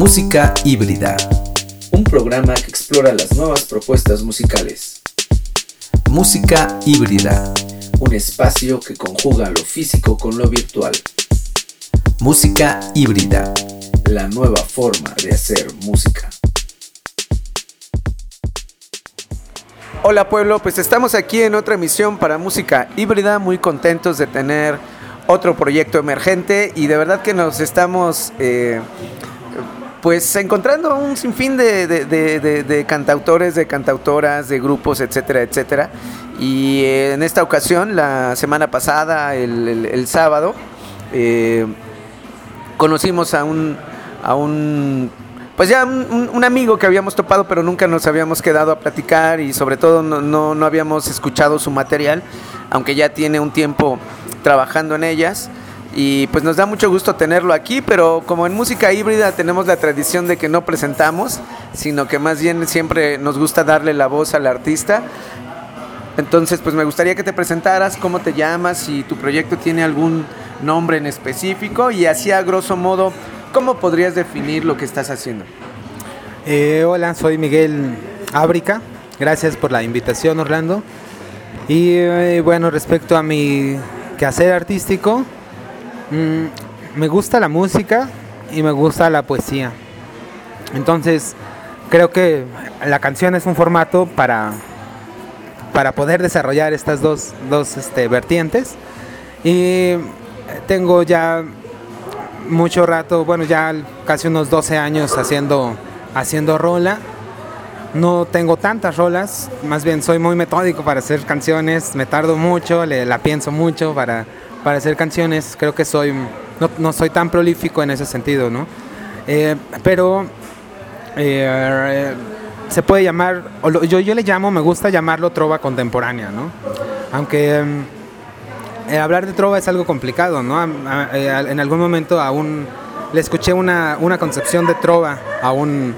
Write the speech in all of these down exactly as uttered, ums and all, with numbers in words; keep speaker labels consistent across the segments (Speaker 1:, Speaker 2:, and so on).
Speaker 1: Música híbrida, un programa que explora las nuevas propuestas musicales. Música híbrida, un espacio que conjuga lo físico con lo virtual. Música híbrida, la nueva forma de hacer música.
Speaker 2: Hola pueblo, pues estamos aquí en otra emisión para Música Híbrida, muy contentos de tener otro proyecto emergente y de verdad que nos estamos eh, pues encontrando un sinfín de, de, de, de, de cantautores, de cantautoras, de grupos, etcétera, etcétera. Y eh, en esta ocasión, la semana pasada, el, el, el sábado, eh, conocimos a un, a un pues ya un, un amigo que habíamos topado, pero nunca nos habíamos quedado a platicar y sobre todo no, no, no habíamos escuchado su material, aunque ya tiene un tiempo trabajando en ellas. Y pues nos da mucho gusto tenerlo aquí, pero como en Música Híbrida tenemos la tradición de que no presentamos, sino que más bien siempre nos gusta darle la voz al artista. Entonces pues me gustaría que te presentaras, cómo te llamas, si tu proyecto tiene algún nombre en específico y así a grosso modo, ¿cómo podrías definir lo que estás haciendo?
Speaker 3: Eh, hola, soy Miguel Ábrica, gracias por la invitación, Orlando. Y eh, bueno, respecto a mi quehacer artístico, mmm, me gusta la música y me gusta la poesía. Entonces, creo que la canción es un formato para, para poder desarrollar estas dos, dos este, vertientes. Y tengo ya mucho rato, bueno, ya casi unos doce años haciendo, haciendo rola. No tengo tantas rolas, más bien soy muy metódico para hacer canciones, me tardo mucho, le, la pienso mucho para, para hacer canciones. Creo que soy no, no soy tan prolífico en ese sentido, ¿no? Eh, pero eh, se puede llamar, o lo, yo, yo le llamo, me gusta llamarlo trova contemporánea, ¿no? Aunque eh, hablar de trova es algo complicado, ¿no? A, a, eh, en algún momento aún le escuché una, una concepción de trova a un...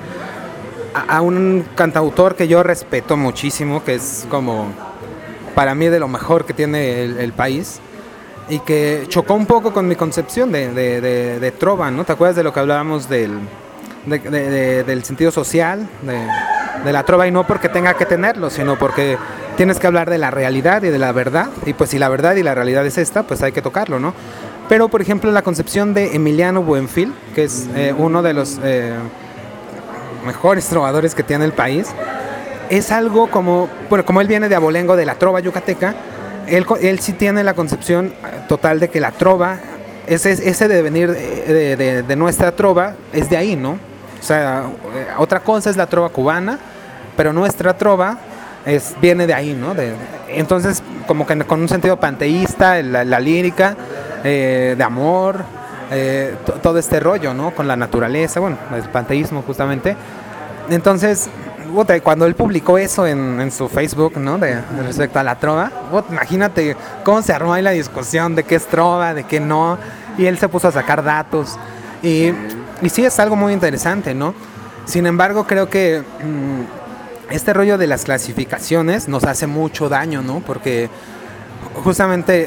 Speaker 3: a un cantautor que yo respeto muchísimo, que es como para mí de lo mejor que tiene el, el país y que chocó un poco con mi concepción de, de, de, de trova, ¿no? ¿Te acuerdas de lo que hablábamos del, de, de, de, del sentido social de, de la trova? Y no porque tenga que tenerlo, sino porque tienes que hablar de la realidad y de la verdad, y pues si la verdad y la realidad es esta, pues hay que tocarlo, ¿no? Pero por ejemplo la concepción de Emiliano Buenfil, que es eh, uno de los... Eh, mejores trovadores que tiene el país, es algo como, bueno, como él viene de abolengo, de la trova yucateca, él, él sí tiene la concepción total de que la trova, ese, ese devenir de, de, de nuestra trova es de ahí, ¿no? O sea, otra cosa es la trova cubana, pero nuestra trova es, viene de ahí, ¿no? De, entonces, como que con un sentido panteísta, la, la lírica, eh, de amor, Eh, t- todo este rollo, ¿no? Con la naturaleza, bueno, el panteísmo justamente. Entonces, puta, cuando él publicó eso en, en su Facebook, ¿no? De, de respecto a la trova, puta, imagínate cómo se armó ahí la discusión de qué es trova, de qué no, y él se puso a sacar datos. Y, y sí es algo muy interesante, ¿no? Sin embargo, creo que mmm, este rollo de las clasificaciones nos hace mucho daño, ¿no? Porque justamente...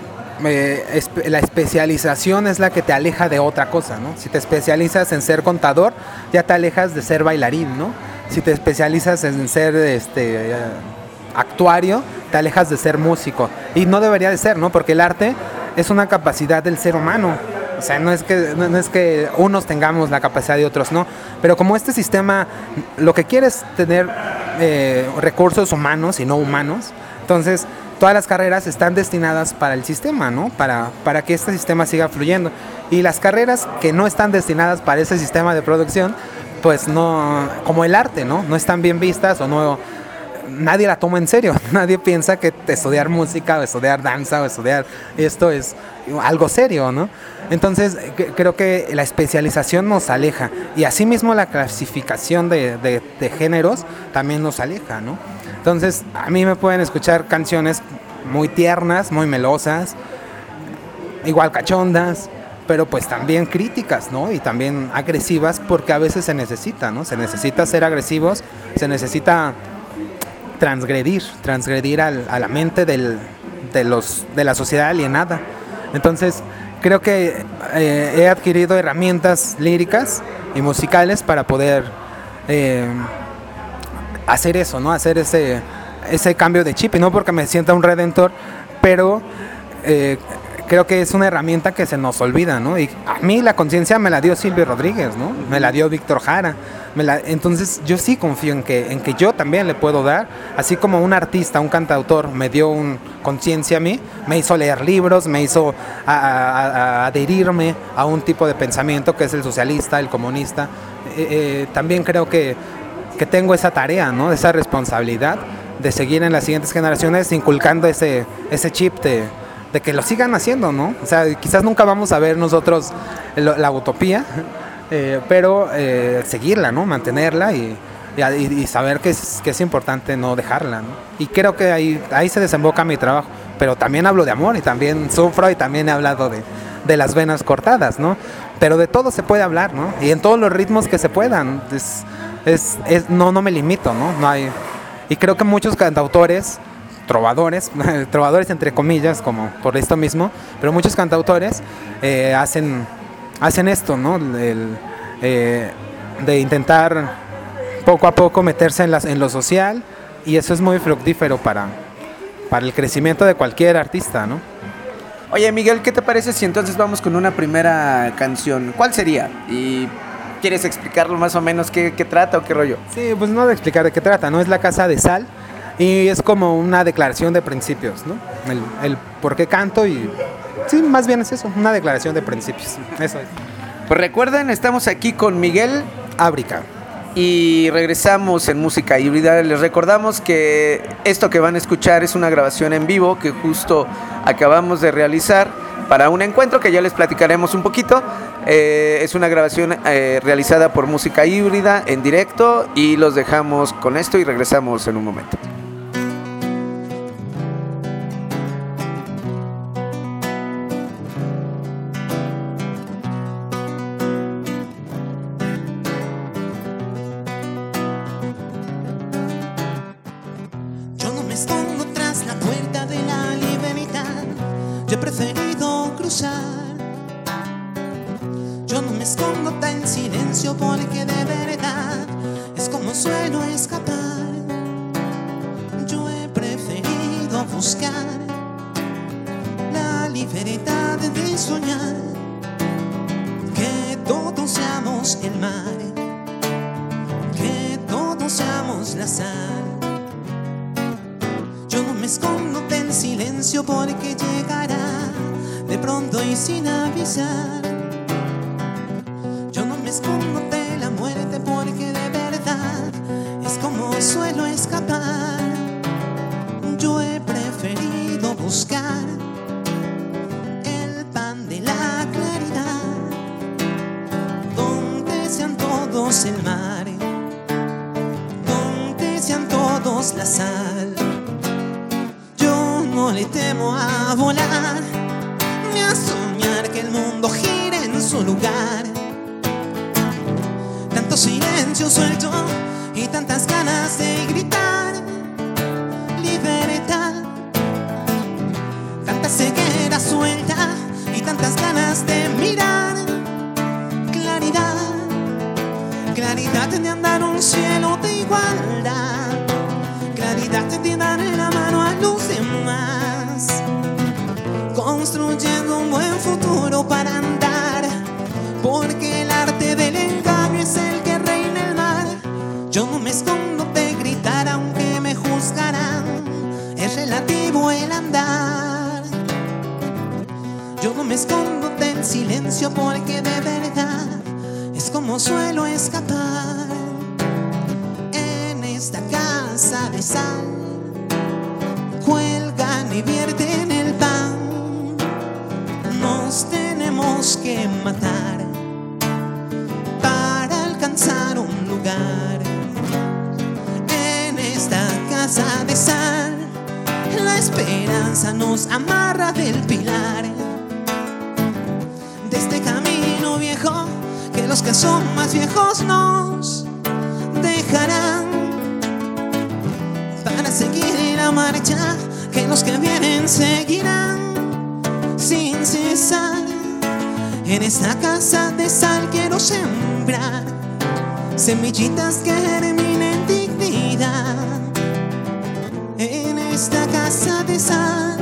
Speaker 3: Eh, espe- la especialización es la que te aleja de otra cosa, ¿no? Si te especializas en ser contador, ya te alejas de ser bailarín, ¿no? Si te especializas en ser este, eh, actuario, te alejas de ser músico. Y no debería de ser, ¿no? Porque el arte es una capacidad del ser humano. O sea, no es que, no, no es que unos tengamos la capacidad y otros no. Pero como este sistema lo que quiere es tener eh, recursos humanos y no humanos, entonces... todas las carreras están destinadas para el sistema, ¿no? Para, para que este sistema siga fluyendo. Y las carreras que no están destinadas para ese sistema de producción, pues no, como el arte, ¿no? No están bien vistas o no, nadie la toma en serio. Nadie piensa que estudiar música o estudiar danza o estudiar esto es algo serio, ¿no? Entonces, creo que la especialización nos aleja. Y asimismo la clasificación de, de, de géneros también nos aleja, ¿no? Entonces, a mí me pueden escuchar canciones muy tiernas, muy melosas, igual cachondas, pero pues también críticas, ¿no? Y también agresivas, porque a veces se necesita, ¿no? Se necesita ser agresivos, se necesita transgredir, transgredir al, a la mente del, de, los, de la sociedad alienada. Entonces, creo que eh, he adquirido herramientas líricas y musicales para poder eh, hacer eso, ¿no? Hacer ese, ese cambio de chip, y no porque me sienta un redentor, pero eh, creo que es una herramienta que se nos olvida, ¿no? Y a mí la conciencia me la dio Silvio Rodríguez, ¿no? Me la dio Víctor Jara. Me la, entonces yo sí confío en que, en que yo también le puedo dar, así como un artista, un cantautor me dio un conciencia a mí, me hizo leer libros, me hizo a, a, a adherirme a un tipo de pensamiento que es el socialista, el comunista. Eh, eh, también creo que, que tengo esa tarea, ¿no? Esa responsabilidad de seguir en las siguientes generaciones inculcando ese, ese chip de, de que lo sigan haciendo, ¿no? O sea, quizás nunca vamos a ver nosotros la, la utopía, Eh, pero eh, seguirla, ¿no? Mantenerla y, y, y saber que es, que es importante no dejarla, ¿no? Y creo que ahí, ahí se desemboca mi trabajo. Pero también hablo de amor y también sufro y también he hablado de, de las venas cortadas, ¿no? Pero de todo se puede hablar, ¿no? Y en todos los ritmos que se puedan. Es, es, es, no, no me limito, ¿no? No hay, y creo que muchos cantautores, trovadores, trovadores entre comillas, como por esto mismo, pero muchos cantautores eh, hacen... hacen esto, ¿no? El, eh, de intentar poco a poco meterse en, las, en lo social, y eso es muy fructífero para, para el crecimiento de cualquier artista, ¿no?
Speaker 2: Oye, Miguel, ¿qué te parece si entonces vamos con una primera canción? ¿Cuál sería? ¿Y quieres explicarlo más o menos qué, qué trata o qué rollo?
Speaker 3: Sí, pues no de explicar de qué trata, ¿no? Es La Casa de Sal y es como una declaración de principios, ¿no? El, el por qué canto y... sí, más bien es eso, una declaración de principios. Eso es.
Speaker 2: Pues recuerden, estamos aquí con Miguel
Speaker 3: Ábrica.
Speaker 2: Y regresamos en Música Híbrida. Les recordamos que esto que van a escuchar es una grabación en vivo que justo acabamos de realizar para un encuentro que ya les platicaremos un poquito. Eh, es una grabación eh, realizada por Música Híbrida en directo, y los dejamos con esto y regresamos en un momento.
Speaker 4: Que los que vienen seguirán sin cesar. En esta casa de sal quiero sembrar semillitas que germinen dignidad. En esta casa de sal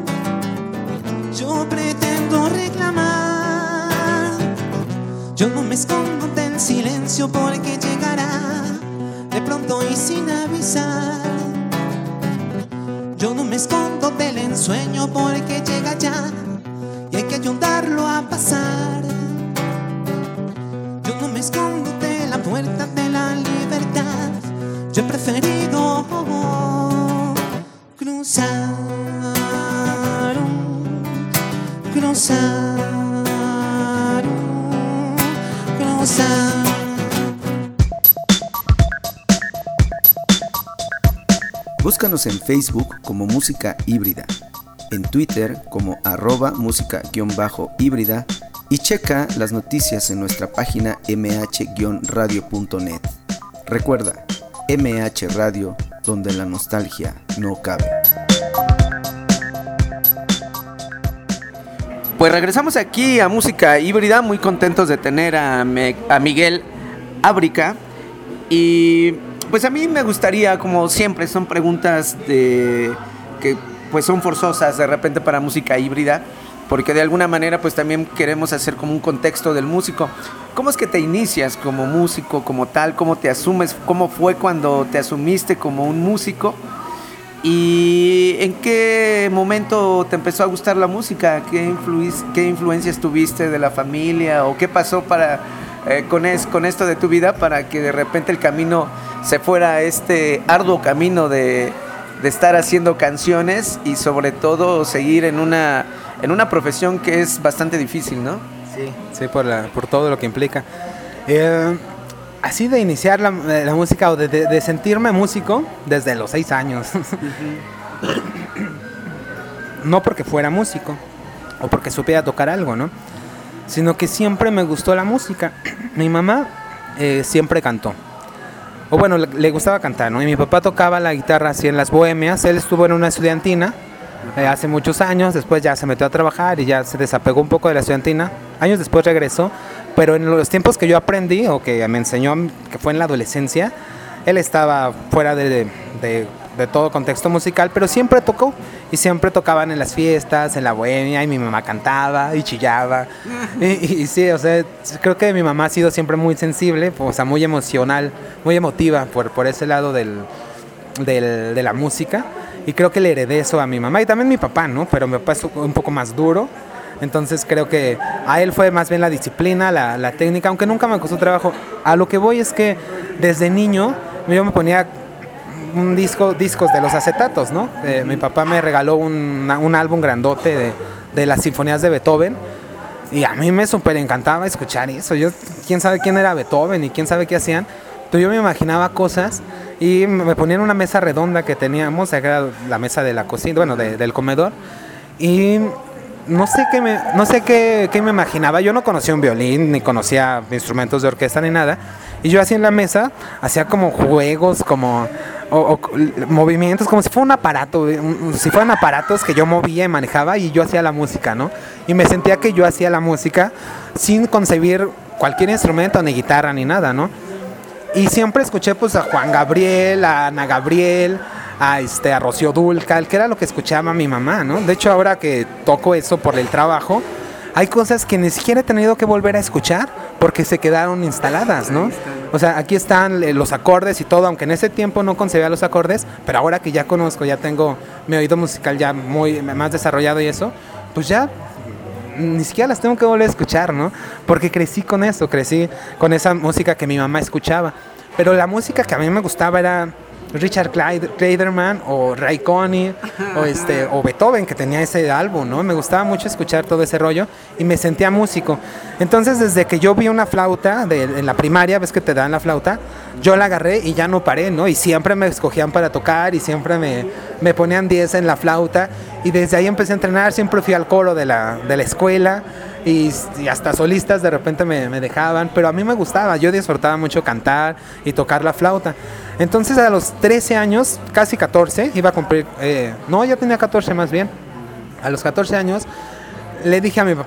Speaker 4: yo pretendo reclamar. Yo no me escondo del silencio porque llegará de pronto y sin avisar. Yo no me escondo del ensueño porque llega ya y hay que ayudarlo a pasar. Yo no me escondo de la puerta de la libertad. Yo he preferido cruzar, cruzar, cruzar.
Speaker 1: Búscanos en Facebook como Música Híbrida, en Twitter como arroba música-híbrida y checa las noticias en nuestra página m h radio punto net. Recuerda, M H Radio, donde la nostalgia no cabe.
Speaker 2: Pues regresamos aquí a Música Híbrida, muy contentos de tener a, Me- a Miguel Ábrica. Y pues a mí me gustaría, como siempre, son preguntas de que pues son forzosas de repente para Música Híbrida, porque de alguna manera pues también queremos hacer como un contexto del músico. ¿Cómo es que te inicias como músico, como tal? ¿Cómo te asumes? ¿Cómo fue cuando te asumiste como un músico? ¿Y en qué momento te empezó a gustar la música? ¿Qué, influis- qué influencias tuviste de la familia? ¿O qué pasó para, eh, con, es, con esto de tu vida para que de repente el camino se fuera este arduo camino de, de estar haciendo canciones y sobre todo seguir en una, en una profesión que es bastante difícil, ¿no?
Speaker 3: Sí, sí, por, la, por todo lo que implica. Eh, así de iniciar la, la música o de, de, de sentirme músico desde los seis años. Uh-huh. No porque fuera músico o porque supiera tocar algo, ¿no? Sino que siempre me gustó la música. Mi mamá eh, siempre cantó. O bueno, le, le gustaba cantar, ¿no? Y mi papá tocaba la guitarra así en las bohemias. Él estuvo en una estudiantina Eh, hace muchos años, después ya se metió a trabajar y ya se desapegó un poco de la estudiantina. Años después regresó, pero en los tiempos que yo aprendí o que me enseñó, que fue en la adolescencia, él estaba fuera de, de, de todo contexto musical, pero siempre tocó y siempre tocaban en las fiestas, en la bohemia, y mi mamá cantaba y chillaba. y, y, y sí, o sea, creo que mi mamá ha sido siempre muy sensible, o sea, muy emocional, muy emotiva por, por ese lado del, del, de la música. Y creo que le heredé eso a mi mamá y también mi papá, ¿no? Pero mi papá es un poco más duro. Entonces creo que a él fue más bien la disciplina, la, la técnica, aunque nunca me costó trabajo. A lo que voy es que desde niño yo me ponía un disco, discos de los acetatos, ¿no? Eh, mi papá me regaló un, un álbum grandote de, de las sinfonías de Beethoven. Y a mí me súper encantaba escuchar eso. Yo, quién sabe quién era Beethoven y quién sabe qué hacían. Pero yo me imaginaba cosas y me ponían una mesa redonda que teníamos, era la mesa de la cocina, bueno, de, del comedor, y no sé qué me, no sé qué, qué me imaginaba. Yo no conocía un violín, ni conocía instrumentos de orquesta, ni nada, y yo así en la mesa hacía como juegos, como o, o, movimientos, como si fuera un aparato, un, si fueran aparatos que yo movía y manejaba, y yo hacía la música, ¿no? Y me sentía que yo hacía la música sin concebir cualquier instrumento, ni guitarra, ni nada, ¿no? Y siempre escuché pues a Juan Gabriel, a Ana Gabriel, a, este, a Rocío Dúrcal, que era lo que escuchaba mi mamá, ¿no? De hecho, ahora que toco eso por el trabajo, hay cosas que ni siquiera he tenido que volver a escuchar porque se quedaron instaladas, ¿no? O sea, aquí están los acordes y todo, aunque en ese tiempo no concebía los acordes, pero ahora que ya conozco, ya tengo mi oído musical ya muy más desarrollado y eso, pues ya ni siquiera las tengo que volver a escuchar, ¿no? Porque crecí con eso, crecí con esa música que mi mamá escuchaba. Pero la música que a mí me gustaba era Richard Clayderman o Ray Conniff o, este, o Beethoven, que tenía ese álbum, ¿no? Me gustaba mucho escuchar todo ese rollo y me sentía músico. Entonces, desde que yo vi una flauta de, en la primaria, ves que te dan la flauta, yo la agarré y ya no paré, ¿no? Y siempre me escogían para tocar y siempre me, me ponían diez en la flauta. Y desde ahí empecé a entrenar, siempre fui al coro de la, de la escuela y, y hasta solistas de repente me, me dejaban, pero a mí me gustaba, yo disfrutaba mucho cantar y tocar la flauta. Entonces a los trece años, casi catorce, iba a cumplir, eh, no, ya tenía catorce más bien, a los catorce años le dije a mi papá,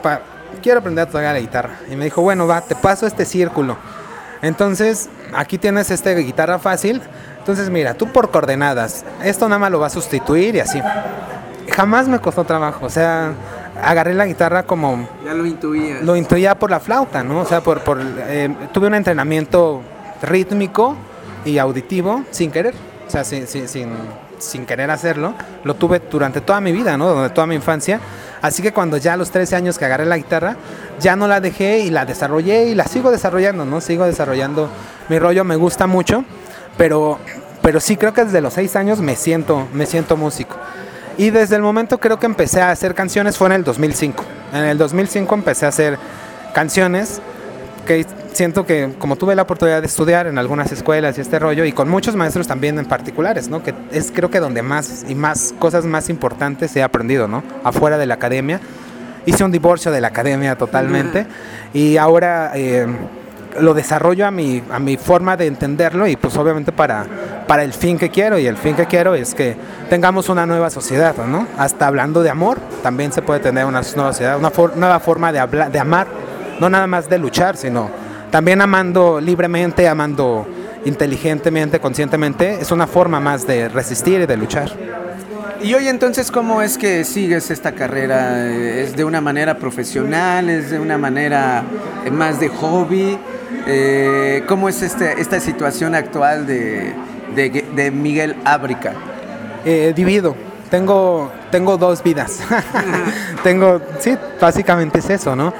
Speaker 3: quiero aprender a tocar la guitarra. Y me dijo, bueno, va, te paso este círculo. Entonces, aquí tienes este guitarra fácil. Entonces, mira, tú por coordenadas, esto nada más lo vas a sustituir y así. Jamás me costó trabajo, o sea, agarré la guitarra como...
Speaker 2: Ya lo intuías.
Speaker 3: Lo intuía por la flauta, ¿no? O sea, por, por eh, tuve un entrenamiento rítmico y auditivo sin querer, o sea, sin, sin, sin, sin querer hacerlo. Lo tuve durante toda mi vida, ¿no? Durante toda mi infancia. Así que cuando ya a los trece años que agarré la guitarra, ya no la dejé y la desarrollé y la sigo desarrollando, ¿no? Sigo desarrollando mi rollo, me gusta mucho, pero, pero sí creo que desde los seis años me siento, me siento músico. Y desde el momento creo que empecé a hacer canciones fue en el dos mil cinco. En el dos mil cinco empecé a hacer canciones que siento que como tuve la oportunidad de estudiar en algunas escuelas y este rollo, y con muchos maestros también en particulares, ¿no? Que es creo que donde más y más cosas más importantes he aprendido, ¿no? Afuera de la academia. Hice un divorcio de la academia totalmente y ahora eh, lo desarrollo a mi, a mi forma de entenderlo y pues obviamente para, para el fin que quiero, y el fin que quiero es que tengamos una nueva sociedad, ¿no? Hasta hablando de amor, también se puede tener una nueva sociedad, una for- nueva forma de, hablar, de amar, no nada más de luchar, sino también amando libremente, amando inteligentemente, conscientemente, es una forma más de resistir y de luchar.
Speaker 2: Y hoy entonces, ¿cómo es que sigues esta carrera? ¿Es de una manera profesional? ¿Es de una manera más de hobby? Eh, ¿Cómo es este, esta situación actual de, de, de Miguel Ábrica?
Speaker 3: Eh, divido, tengo, tengo dos vidas. tengo, sí, básicamente es eso, ¿no?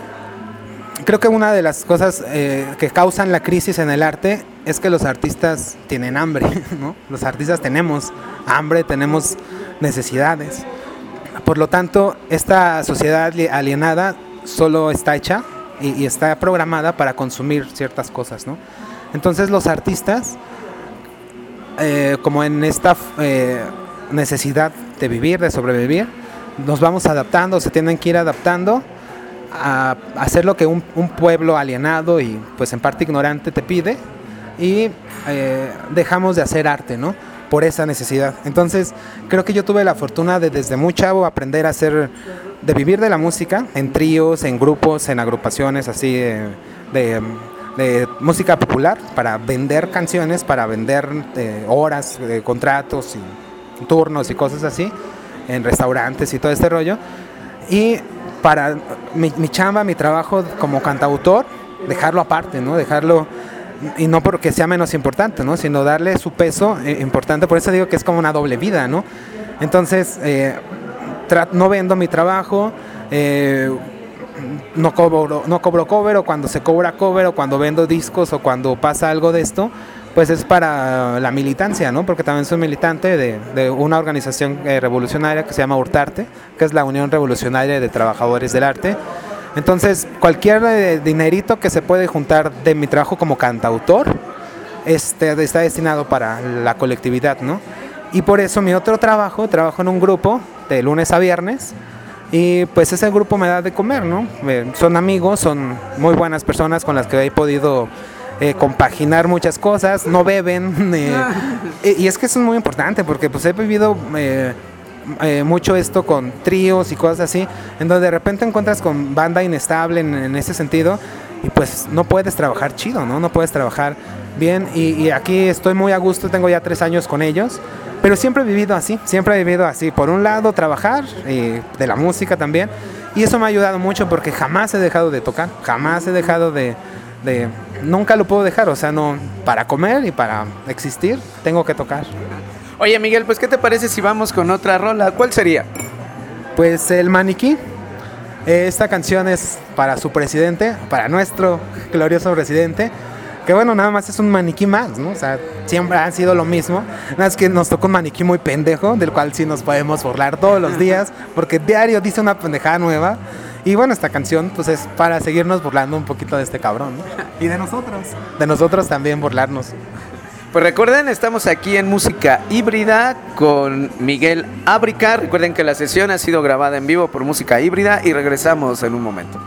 Speaker 3: Creo que una de las cosas eh, que causan la crisis en el arte es que los artistas tienen hambre, ¿no? Los artistas tenemos hambre, tenemos necesidades. Por lo tanto, esta sociedad alienada solo está hecha y, y está programada para consumir ciertas cosas, ¿no? Entonces los artistas, eh, como en esta eh, necesidad de vivir, de sobrevivir, nos vamos adaptando, se tienen que ir adaptando a hacer lo que un, un pueblo alienado y pues en parte ignorante te pide, y eh, dejamos de hacer arte, ¿no? Por esa necesidad. Entonces creo que yo tuve la fortuna de desde muy chavo aprender a hacer, de vivir de la música, en tríos, en grupos, en agrupaciones así de, de, de música popular, para vender canciones, para vender eh, horas, eh, contratos y turnos y cosas así, en restaurantes y todo este rollo. Y para mi, mi chamba, mi trabajo como cantautor, dejarlo aparte, ¿no? Dejarlo, y no porque sea menos importante, ¿no? Sino darle su peso eh, importante. Por eso digo que es como una doble vida, ¿no? Entonces, eh, tra- no vendo mi trabajo, eh, no cobro, no cobro cover, o cuando se cobra cover, o cuando vendo discos, o cuando pasa algo de esto, pues es para la militancia, ¿no? Porque también soy militante de, de una organización eh, revolucionaria que se llama Urtarte, que es la Unión Revolucionaria de Trabajadores del Arte. Entonces, cualquier eh, dinerito que se puede juntar de mi trabajo como cantautor, este, está destinado para la colectividad, ¿no? Y por eso mi otro trabajo, trabajo en un grupo de lunes a viernes, y pues ese grupo me da de comer, ¿no? Eh, son amigos, son muy buenas personas con las que he podido Eh, compaginar muchas cosas, no beben, eh, y es que eso es muy importante porque pues he vivido eh, eh, mucho esto con tríos y cosas así, en donde de repente encuentras con banda inestable en, en ese sentido, y pues no puedes trabajar chido, no, no puedes trabajar bien, y, y aquí estoy muy a gusto, tengo ya tres años con ellos, pero siempre he vivido así, siempre he vivido así, por un lado trabajar, y de la música también, y eso me ha ayudado mucho porque jamás he dejado de tocar, jamás he dejado de De, nunca lo puedo dejar, o sea, no, para comer y para existir tengo que tocar.
Speaker 2: Oye, Miguel, pues ¿qué te parece si vamos con otra rola? ¿Cuál sería?
Speaker 3: Pues El Maniquí. Eh, esta canción es para su presidente, para nuestro glorioso presidente, que bueno, nada más es un maniquí más, ¿no? O sea, siempre han sido lo mismo, nada más que nos tocó un maniquí muy pendejo, del cual sí nos podemos burlar todos los días, porque diario dice una pendejada nueva. Y bueno, esta canción pues es para seguirnos burlando un poquito de este cabrón, ¿no? Y de nosotros. De nosotros también burlarnos.
Speaker 2: Pues recuerden, estamos aquí en Música Híbrida con Miguel Ábrica. Recuerden que la sesión ha sido grabada en vivo por Música Híbrida y regresamos en un momento.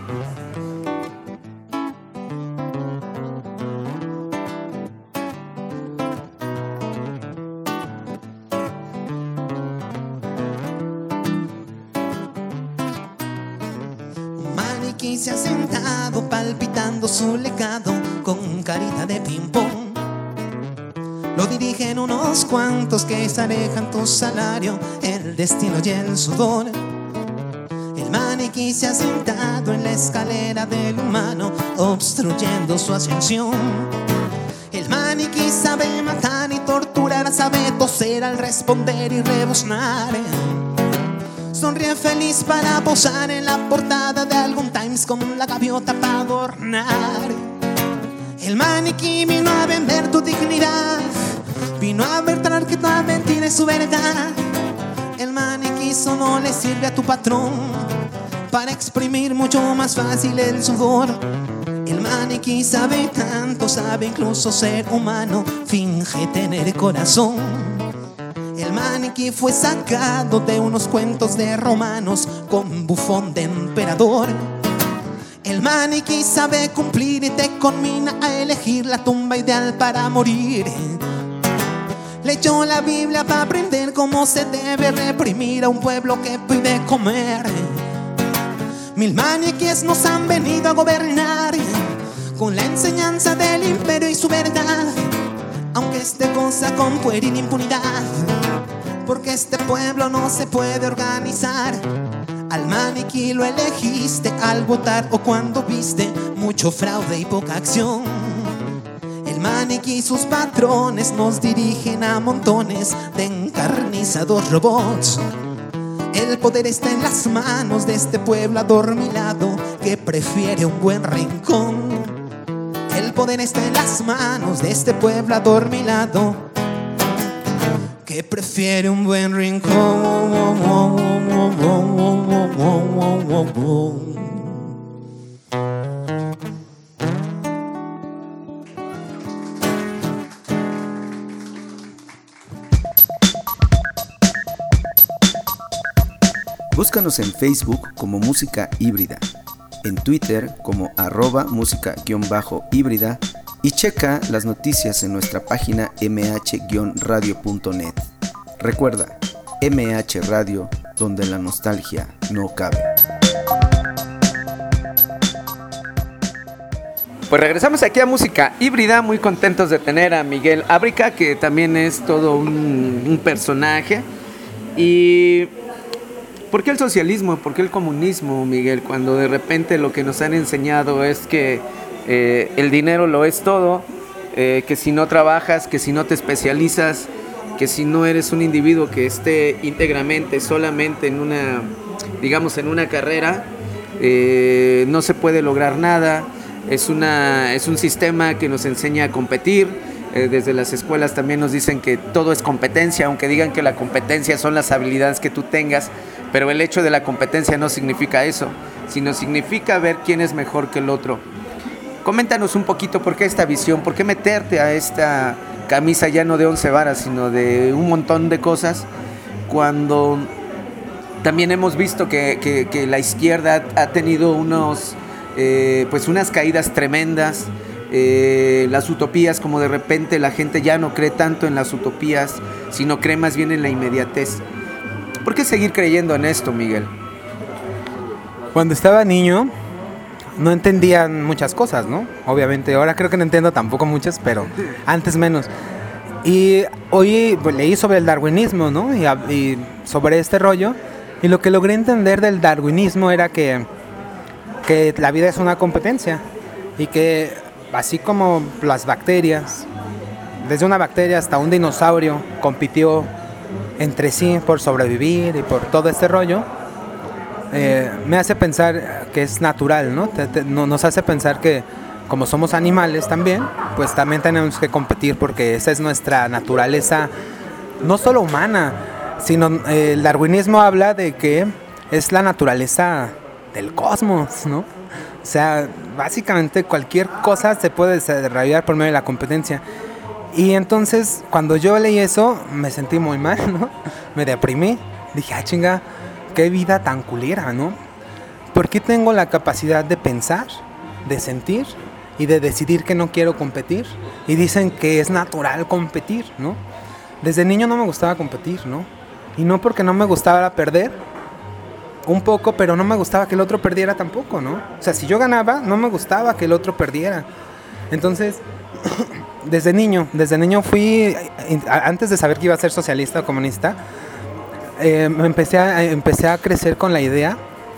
Speaker 4: sentado palpitando su legado con carita de ping-pong. Lo dirigen unos cuantos que se alejan tu salario, el destino y el sudor. El maniquí se ha sentado en la escalera del humano, obstruyendo su ascensión. El maniquí sabe matar y torturar, sabe toser al responder y rebuznar. Sonríe feliz para posar en la portada de algún Times con la gaviota para adornar. El maniquí vino a vender tu dignidad, vino a mostrar que también tiene su verdad. El maniquí solo le sirve a tu patrón para exprimir mucho más fácil el sudor. El maniquí sabe tanto, sabe incluso ser humano, finge tener corazón. El maniquí fue sacado de unos cuentos de romanos con bufón de emperador. El maniquí sabe cumplir y te conmina a elegir la tumba ideal para morir. Leyó la Biblia para aprender cómo se debe reprimir a un pueblo que pide comer. Mil maniquíes nos han venido a gobernar con la enseñanza del imperio y su verdad, aunque esté cosa con pueril impunidad, porque este pueblo no se puede organizar. Al maniquí lo elegiste al votar o cuando viste mucho fraude y poca acción. El maniquí y sus patrones nos dirigen a montones de encarnizados robots. El poder está en las manos de este pueblo adormilado que prefiere un buen rincón. El poder está en las manos de este pueblo adormilado que prefiere un buen rincón.
Speaker 1: Búscanos en Facebook como Música Híbrida, en Twitter como arroba música-híbrida y checa las noticias en nuestra página eme hache radio punto net. Recuerda, eme hache Radio, donde la nostalgia no cabe.
Speaker 2: Pues regresamos aquí a Música Híbrida, muy contentos de tener a Miguel Ábrica, que también es todo un, un personaje. Y ¿por qué el socialismo? ¿Por qué el comunismo, Miguel? Cuando de repente lo que nos han enseñado es que eh, el dinero lo es todo, eh, que si no trabajas, que si no te especializas, que si no eres un individuo que esté íntegramente, solamente en una, digamos, en una carrera, eh, no se puede lograr nada. Es, una, es un sistema que nos enseña a competir. Eh, desde las escuelas también nos dicen que todo es competencia, aunque digan que la competencia son las habilidades que tú tengas, pero el hecho de la competencia no significa eso, sino significa ver quién es mejor que el otro. Coméntanos un poquito por qué esta visión, por qué meterte a esta camisa ya no de once varas, sino de un montón de cosas, cuando también hemos visto que, que, que la izquierda ha tenido unos, eh, pues unas caídas tremendas. Eh, las utopías, como de repente la gente ya no cree tanto en las utopías, sino cree más bien en la inmediatez. ¿Por qué seguir creyendo en esto, Miguel?
Speaker 3: Cuando estaba niño no entendía muchas cosas, ¿no? Obviamente, ahora creo que no entiendo tampoco muchas, pero antes menos. Y hoy pues, leí sobre el darwinismo, ¿no? Y, y sobre este rollo, y lo que logré entender del darwinismo era que, que la vida es una competencia, y que así como las bacterias, desde una bacteria hasta un dinosaurio compitió entre sí por sobrevivir y por todo este rollo, eh, me hace pensar que es natural, ¿no? Te, te, no, nos hace pensar que como somos animales también, pues también tenemos que competir porque esa es nuestra naturaleza, no solo humana, sino eh, el darwinismo habla de que es la naturaleza del cosmos, ¿no? O sea, básicamente cualquier cosa se puede desarrollar por medio de la competencia. Y entonces, cuando yo leí eso, me sentí muy mal, ¿no? Me deprimí. Dije, ah, chinga, qué vida tan culera, ¿no? ¿Por qué tengo la capacidad de pensar, de sentir y de decidir que no quiero competir? Y dicen que es natural competir, ¿no? Desde niño no me gustaba competir, ¿no? Y no porque no me gustaba perder, un poco, pero no me gustaba que el otro perdiera tampoco, ¿no? O sea, si yo ganaba, no me gustaba que el otro perdiera. Entonces, desde niño, desde niño fui, antes de saber que iba a ser socialista o comunista, eh, me empecé a, empecé a crecer con la idea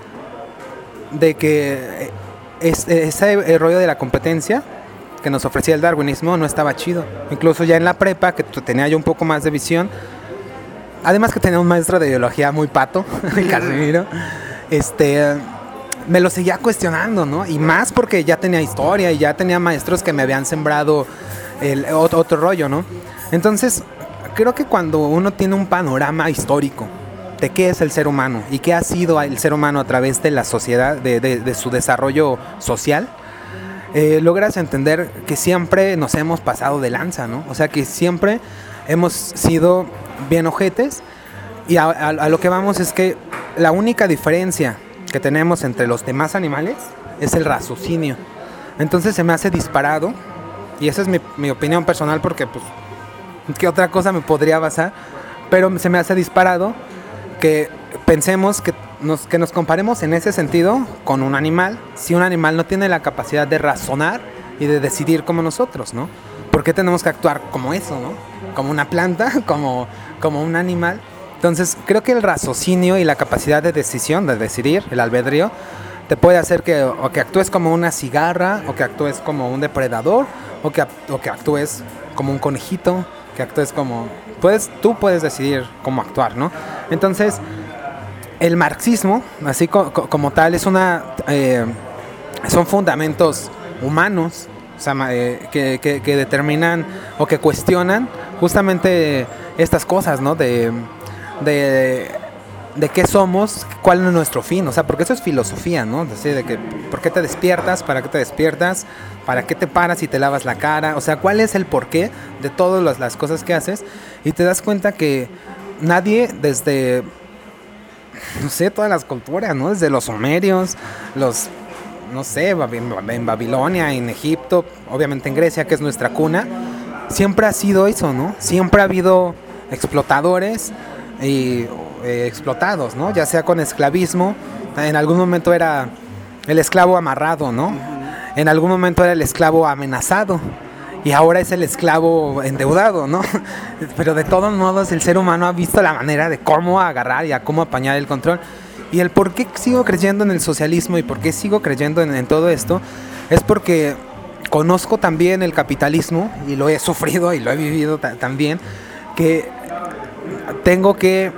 Speaker 3: de que es, ese rollo de la competencia que nos ofrecía el darwinismo no estaba chido. Incluso ya en la prepa, que tenía yo un poco más de visión, además que tenía un maestro de biología muy pato, Casimiro, este, me lo seguía cuestionando, ¿no? Y más porque ya tenía historia y ya tenía maestros que me habían sembrado el otro, otro rollo, ¿no? Entonces, creo que cuando uno tiene un panorama histórico de qué es el ser humano y qué ha sido el ser humano a través de la sociedad, de, de, de su desarrollo social, eh, logras entender que siempre nos hemos pasado de lanza, ¿no? O sea, que siempre hemos sido bien ojetes y a, a, a lo que vamos es que la única diferencia que tenemos entre los demás animales es el raciocinio. Entonces se me hace disparado, y esa es mi, mi opinión personal porque pues ¿qué otra cosa me podría basar? Pero se me hace disparado que pensemos que nos, que nos comparemos en ese sentido con un animal, si un animal no tiene la capacidad de razonar y de decidir como nosotros, ¿no? ¿Por qué tenemos que actuar como eso, ¿no? Como una planta, como, como un animal. Entonces creo que el raciocinio y la capacidad de decisión, de decidir, el albedrío, te puede hacer que, o que actúes como una cigarra, o que actúes como un depredador, o que, o que actúes como un conejito, que actúes como... Puedes, tú puedes decidir cómo actuar, ¿no? Entonces, el marxismo, así co- co- como tal, es una... Eh, son fundamentos humanos, o sea, eh, que, que, que determinan o que cuestionan justamente estas cosas, ¿no? De... de de qué somos, cuál es nuestro fin, o sea, porque eso es filosofía, ¿no? Es decir, de que por qué te despiertas, para qué te despiertas, para qué te paras y te lavas la cara, o sea, cuál es el porqué de todas las, las cosas que haces, y te das cuenta que nadie desde, no sé, todas las culturas, ¿no? Desde los sumerios, los, no sé, en Babilonia, en Egipto, obviamente en Grecia, que es nuestra cuna, siempre ha sido eso, ¿no? Siempre ha habido explotadores y eh, explotados, ¿no? Ya sea con esclavismo, en algún momento era el esclavo amarrado, ¿no? En algún momento era el esclavo amenazado y ahora es el esclavo endeudado, ¿no? Pero de todos modos el ser humano ha visto la manera de cómo agarrar y a cómo apañar el control. Y el por qué sigo creyendo en el socialismo y por qué sigo creyendo en, en todo esto es porque conozco también el capitalismo y lo he sufrido y lo he vivido ta- también, que tengo que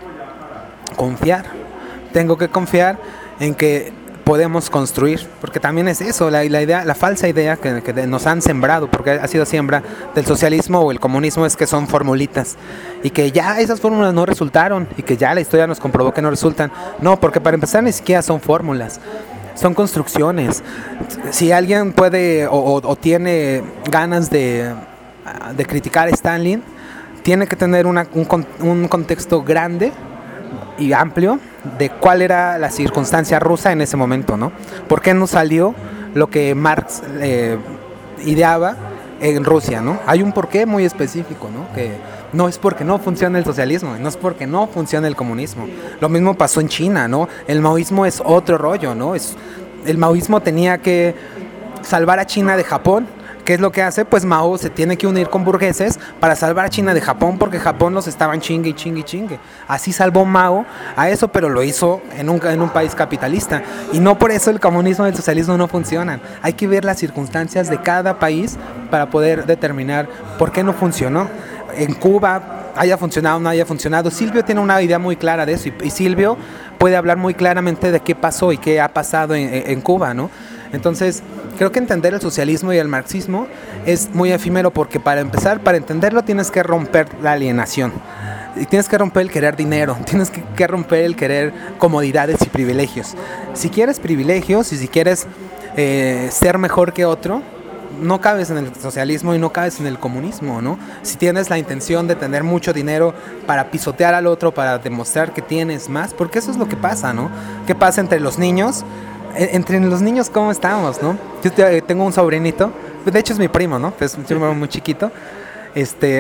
Speaker 3: confiar, tengo que confiar en que podemos construir, porque también es eso, la, la idea, la falsa idea que, que nos han sembrado, porque ha sido siembra del socialismo o el comunismo, es que son formulitas y que ya esas fórmulas no resultaron y que ya la historia nos comprobó que no resultan. No, porque para empezar ni siquiera son fórmulas, son construcciones. Si alguien puede o, o, o tiene ganas de, de criticar a Stalin, tiene que tener una, un, un contexto grande y amplio de cuál era la circunstancia rusa en ese momento, ¿no? ¿Por qué no salió lo que Marx eh, ideaba en Rusia, ¿no? Hay un porqué muy específico, ¿no? Que no es porque no funciona el socialismo, no es porque no funciona el comunismo. Lo mismo pasó en China, ¿no? El maoísmo es otro rollo, ¿no? Es, el maoísmo tenía que salvar a China de Japón. ¿Qué es lo que hace? Pues Mao se tiene que unir con burgueses para salvar a China de Japón, porque Japón los estaban chingue y chingue y chingue. Así salvó Mao a eso, pero lo hizo en un, en un país capitalista. Y no por eso el comunismo y el socialismo no funcionan. Hay que ver las circunstancias de cada país para poder determinar por qué no funcionó. En Cuba haya funcionado o no haya funcionado. Silvio tiene una idea muy clara de eso, y, y Silvio puede hablar muy claramente de qué pasó y qué ha pasado en, en Cuba, ¿no? Entonces, creo que entender el socialismo y el marxismo es muy efímero, porque para empezar, para entenderlo tienes que romper la alienación. Y tienes que romper el querer dinero, tienes que, que romper el querer comodidades y privilegios. Si quieres privilegios y si quieres eh, ser mejor que otro, no cabes en el socialismo y no cabes en el comunismo, ¿no? Si tienes la intención de tener mucho dinero para pisotear al otro, para demostrar que tienes más, porque eso es lo que pasa, ¿no? ¿Qué pasa entre los niños? Entre los niños, ¿cómo estamos, no? Yo tengo un sobrinito, de hecho es mi primo, ¿no? Es un primo muy chiquito. Este,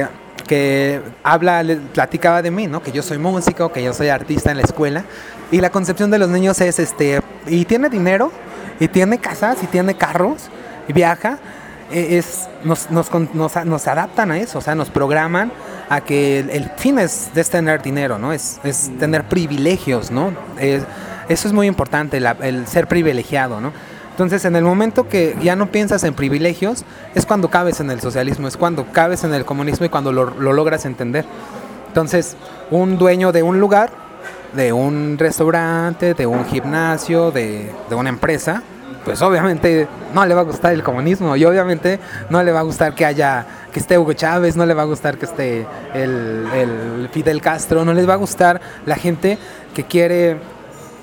Speaker 3: que habla, le platicaba de mí, ¿no? Que yo soy músico, que yo soy artista en la escuela. Y la concepción de los niños es, este, y tiene dinero, y tiene casas, y tiene carros, y viaja. Es, nos, nos, nos, nos adaptan a eso, o sea, nos programan a que el, el fin es, es tener dinero, ¿no? Es, es tener privilegios, ¿no? Es, eso es muy importante, la, el ser privilegiado, ¿no? Entonces, en el momento que ya no piensas en privilegios, es cuando cabes en el socialismo, es cuando cabes en el comunismo y cuando lo, lo logras entender. Entonces, un dueño de un lugar, de un restaurante, de un gimnasio, de, de una empresa, pues obviamente no le va a gustar el comunismo y obviamente no le va a gustar que haya, que esté Hugo Chávez, no le va a gustar que esté el, el Fidel Castro, no les va a gustar la gente que quiere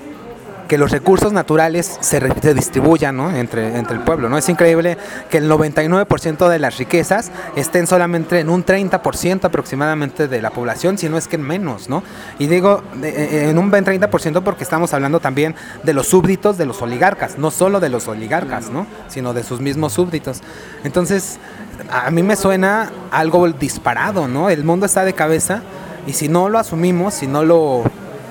Speaker 3: que los recursos naturales se, re, se distribuyan, ¿no? entre, entre el pueblo, ¿no? Es increíble que el noventa y nueve por ciento de las riquezas estén solamente en un treinta por ciento aproximadamente de la población, si no es que en menos, ¿no? Y digo de, en un treinta por ciento porque estamos hablando también de los súbditos de los oligarcas, no solo de los oligarcas, ¿no? Sino de sus mismos súbditos. Entonces, a mí me suena algo disparado, ¿no? El mundo está de cabeza y si no lo asumimos, si no lo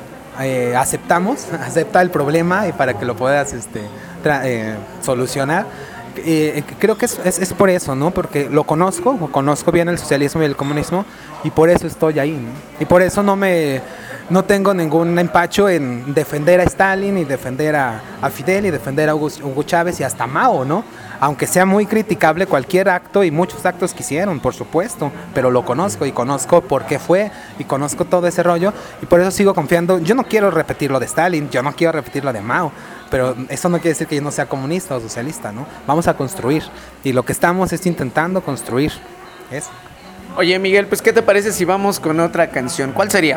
Speaker 3: Eh, aceptamos, acepta el problema y para que lo puedas este, tra- eh, solucionar. Eh, creo que es, es, es por eso, ¿no? Porque lo conozco, conozco bien el socialismo y el comunismo y por eso estoy ahí, ¿no? Y por eso no me no tengo ningún empacho en defender a Stalin y defender a, a Fidel y defender a Hugo, Hugo Chávez y hasta Mao, ¿no? Aunque sea muy criticable cualquier acto y muchos actos que hicieron, por supuesto, pero lo conozco y conozco por qué fue y conozco todo ese rollo y por eso sigo confiando. Yo no quiero repetir lo de Stalin, yo no quiero repetir lo de Mao, pero eso no quiere decir que yo no sea comunista o socialista, ¿no? Vamos a construir y lo que estamos es intentando construir eso.
Speaker 2: Oye, Miguel, pues ¿qué te parece si vamos con otra canción? ¿Cuál sería?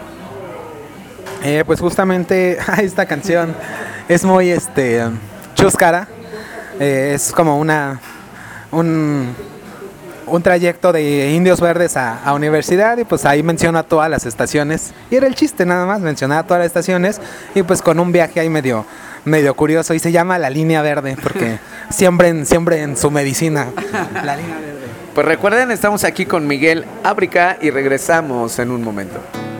Speaker 3: Eh, pues justamente esta canción es muy este chúscara. Eh, es como una un, un trayecto de Indios Verdes a, a universidad y pues ahí menciona todas las estaciones y era el chiste nada más, mencionaba todas las estaciones y pues con un viaje ahí medio, medio curioso y se llama La Línea Verde porque siembren, siembren su medicina. La Línea Verde.
Speaker 2: Pues recuerden, estamos aquí con Miguel Ábrica y regresamos en un momento.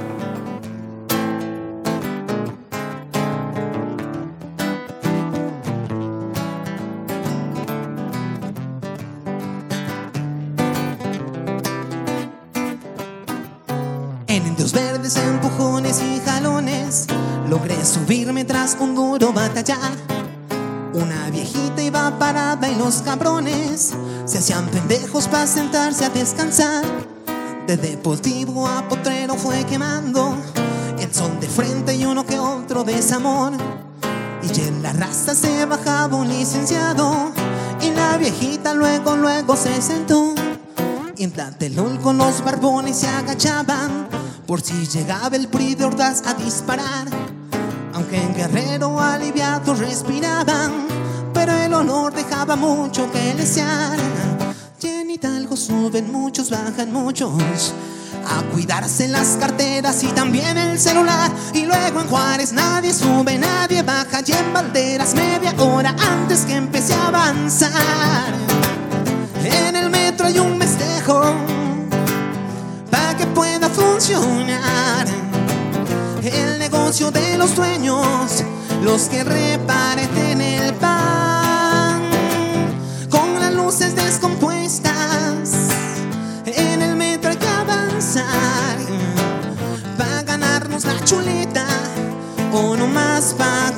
Speaker 4: En Indios Verdes, empujones y jalones, logré subirme tras un duro batallar. Una viejita iba parada y los cabrones se hacían pendejos para sentarse a descansar. De deportivo a potrero fue quemando el sol de frente y uno que otro desamor. Y en la raza se bajaba un licenciado y la viejita luego, luego se sentó. Y en Tlatelolco los barbones se agachaban por si llegaba el P R I de Ordaz a disparar. Aunque en Guerrero aliviados respiraban, pero el honor dejaba mucho que desear. Y en Hidalgo suben muchos, bajan muchos, a cuidarse las carteras y también el celular. Y luego en Juárez nadie sube, nadie baja, y en Valderas media hora antes que empecé a avanzar. En el metro hay un festejo para que pueda funcionar el negocio de los dueños, los que reparten el pan. Con las luces descompuestas en el metro hay que avanzar para ganarnos la chuleta o nomás para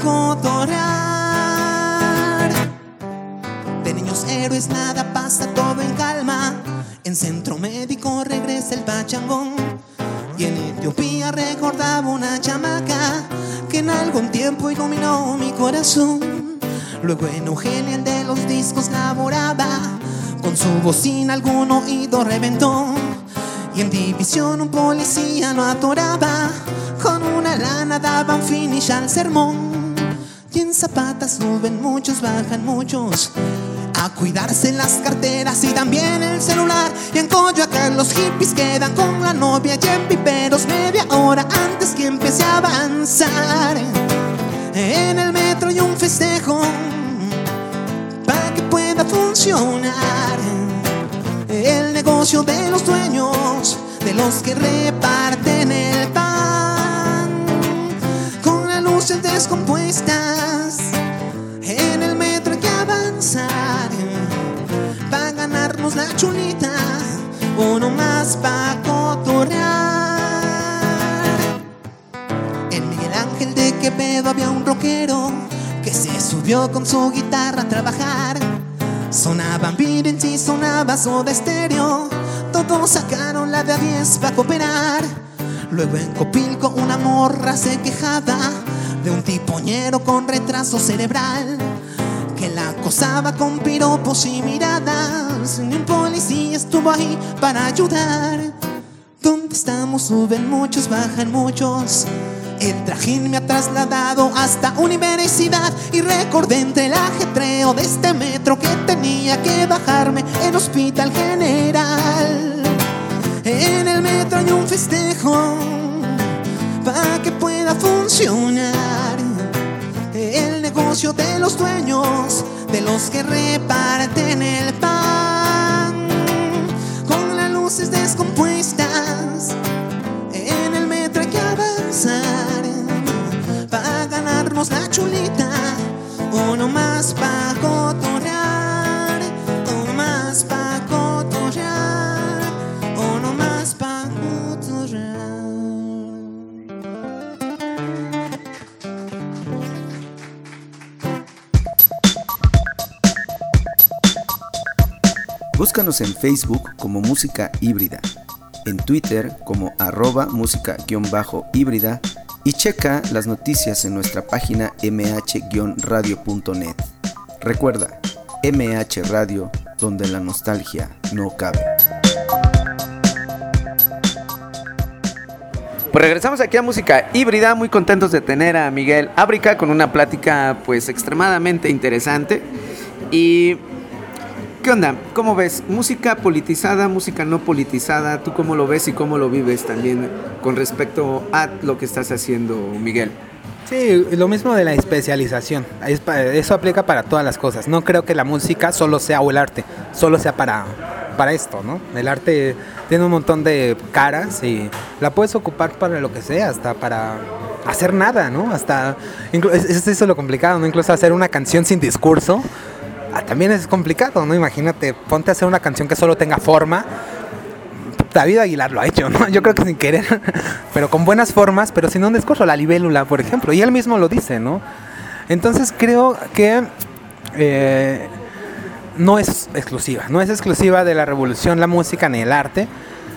Speaker 4: cotorrar. De niños héroes nada pasa, todo en calma. En Centro Médico regresa el pachangón. Y en Etiopía recordaba una chamaca que en algún tiempo iluminó mi corazón. Luego en Eugenia el de los discos laboraba, con su bocina algún oído reventó. Y en División un policía lo atoraba, con una lana daban finish al sermón. Y en Zapata suben muchos, bajan muchos, a cuidarse las carteras y también el celular. Y en Coyoacán los hippies quedan con la novia, y en Piperos media hora antes que empecé a avanzar. En el metro hay un festejo para que pueda funcionar el negocio de los dueños, de los que reparten el pan. Con las luces descompuestas, en el metro hay que avanzar para ganarnos la chulita, uno más pa' cotorrear. En Miguel Ángel de Quevedo había un rockero que se subió con su guitarra a trabajar. Sonaban Beatles y sonaba Soda Stereo, todos sacaron la de a diez pa' cooperar. Luego en Copilco una morra se quejaba de un tipoñero con retraso cerebral que la acosaba con piropos y miradas. Ni un policía estuvo ahí para ayudar. ¿Dónde estamos? Suben muchos, bajan muchos. El trajín me ha trasladado hasta universidad y recordé entre el ajetreo de este metro que tenía que bajarme en Hospital General. En el metro hay un festejo para que pueda funcionar el negocio de los dueños, de los que reparten el pan. Con las luces descompuestas, en el metro hay que avanzar para ganarnos la chulita, uno más pa' cotorrear, uno más pa' cotorrear, uno más pa' cotorrear.
Speaker 1: Búscanos en Facebook como Música Híbrida, en Twitter como arroba música-híbrida y checa las noticias en nuestra página m h radio punto net. Recuerda, M H Radio, donde la nostalgia no cabe.
Speaker 2: Pues regresamos aquí a Música Híbrida, muy contentos de tener a Miguel Ábrica con una plática pues extremadamente interesante. Y ¿qué onda? ¿Cómo ves? ¿Música politizada, música no politizada? ¿Tú cómo lo ves y cómo lo vives también con respecto a lo que estás haciendo, Miguel?
Speaker 3: Sí, lo mismo de la especialización. Eso aplica para todas las cosas. No creo que la música solo sea, o el arte, solo sea para, para esto, ¿no? El arte tiene un montón de caras y la puedes ocupar para lo que sea, hasta para hacer nada, ¿no? Hasta, eso es lo complicado, ¿no? Incluso hacer una canción sin discurso. Ah, también es complicado, ¿no? Imagínate, ponte a hacer una canción que solo tenga forma. David Aguilar lo ha hecho, ¿no? Yo creo que sin querer, pero con buenas formas, pero sin un discurso. La Libélula, por ejemplo, y él mismo lo dice, ¿no? Entonces creo que eh, no es exclusiva, no es exclusiva de la revolución la música ni el arte.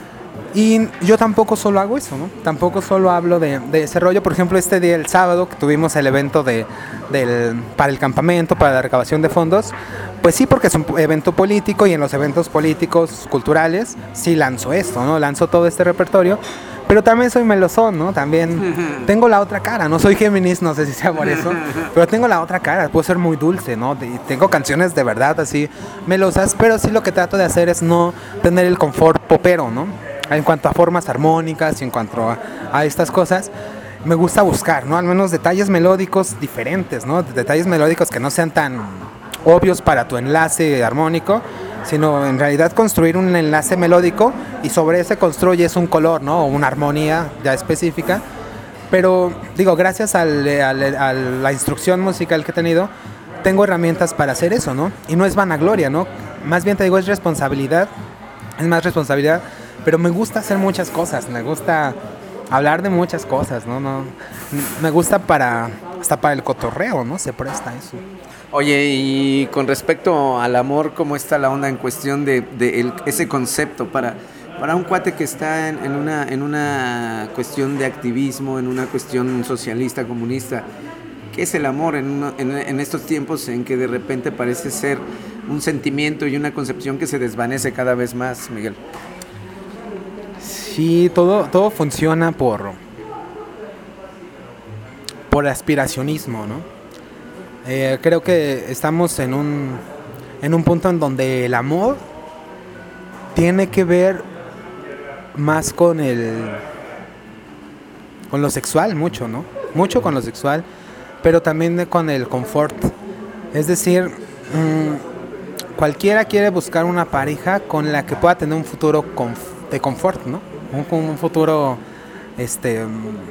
Speaker 3: Y yo tampoco solo hago eso, ¿no? Tampoco solo hablo de, de ese rollo. Por ejemplo, este día, el sábado, que tuvimos el evento de, del, para el campamento, para la recabación de fondos, pues sí, porque es un evento político y en los eventos políticos, culturales, sí lanzo esto, ¿no? Lanzo todo este repertorio, pero también soy melosón, ¿no? También tengo la otra cara, no soy Géminis, no sé si sea por eso, pero tengo la otra cara, puedo ser muy dulce, ¿no? Y tengo canciones de verdad así melosas, pero sí lo que trato de hacer es no tener el confort popero, ¿no? En cuanto a formas armónicas y en cuanto a, a estas cosas, me gusta buscar, ¿no? Al menos detalles melódicos diferentes, ¿no? Detalles melódicos que no sean tan obvios para tu enlace armónico, sino en realidad construir un enlace melódico y sobre ese construyes un color, ¿no? O una armonía ya específica. Pero, digo, gracias al, al, a la instrucción musical que he tenido, tengo herramientas para hacer eso, ¿no? Y no es vanagloria, ¿no? Más bien te digo, es responsabilidad, es más responsabilidad. Pero me gusta hacer muchas cosas, me gusta hablar de muchas cosas, ¿no? no me gusta para hasta para el cotorreo, ¿no? Se presta eso.
Speaker 2: Oye, y con respecto al amor, ¿cómo está la onda en cuestión de, de el, ese concepto para, para un cuate que está en, en, una, en una cuestión de activismo, en una cuestión socialista, comunista? ¿Qué es el amor en, uno, en, en estos tiempos en que de repente parece ser un sentimiento y una concepción que se desvanece cada vez más, Miguel?
Speaker 3: Sí, todo, todo funciona por, por aspiracionismo, ¿no? Eh, creo que estamos en un, en un punto en donde el amor tiene que ver más con el, con lo sexual, mucho, ¿no? Mucho con lo sexual, pero también con el confort. Es decir, mmm, cualquiera quiere buscar una pareja con la que pueda tener un futuro conf- de confort, ¿no? un, un futuro este,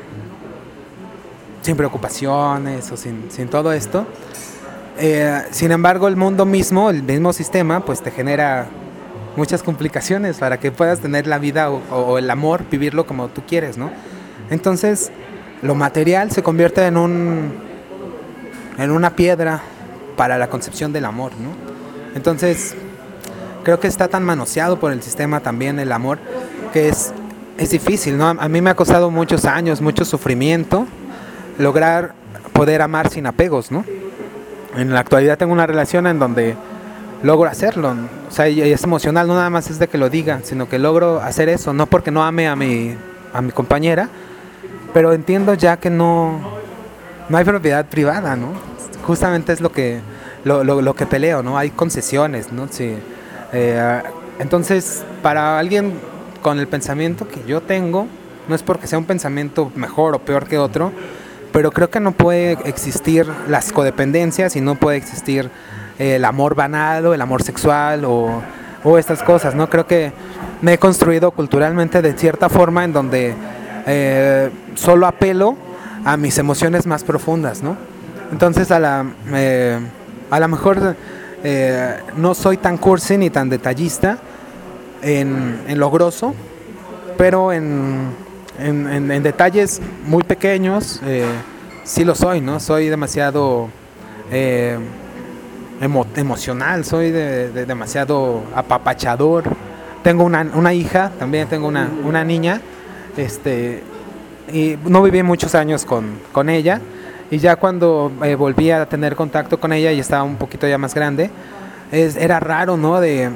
Speaker 3: sin preocupaciones o sin, sin todo esto. Eh, sin embargo, el mundo mismo, el mismo sistema, pues te genera muchas complicaciones para que puedas tener la vida o, o el amor, vivirlo como tú quieres, ¿no? Entonces, lo material se convierte en un en una piedra para la concepción del amor, ¿no? Entonces, creo que está tan manoseado por el sistema también el amor, que es, es difícil, ¿no? A mí me ha costado muchos años, mucho sufrimiento, lograr poder amar sin apegos, ¿no? En la actualidad tengo una relación en donde logro hacerlo, o sea, y es emocional, no nada más es de que lo diga, sino que logro hacer eso, no porque no ame a mi, a mi compañera, pero entiendo ya que no, no hay propiedad privada, ¿no? Justamente es lo que, lo, lo, lo que peleo, ¿no? Hay concesiones, ¿no? Sí. Eh, entonces, para alguien con el pensamiento que yo tengo, no es porque sea un pensamiento mejor o peor que otro, pero creo que no puede existir las codependencias y no puede existir eh, el amor banal o el amor sexual o, o estas cosas, ¿no? Creo que me he construido culturalmente de cierta forma en donde eh, solo apelo a mis emociones más profundas, ¿no? Entonces a la eh, a lo mejor eh, no soy tan cursi ni tan detallista en, en lo grosso, pero en En, en, en detalles muy pequeños eh, sí lo soy, ¿no? Soy demasiado eh, emo, emocional, soy de, de demasiado apapachador. Tengo una, una hija, también tengo una, una niña, este, y no viví muchos años con, con ella, y ya cuando eh, volví a tener contacto con ella y estaba un poquito ya más grande, es, era raro, ¿no? De...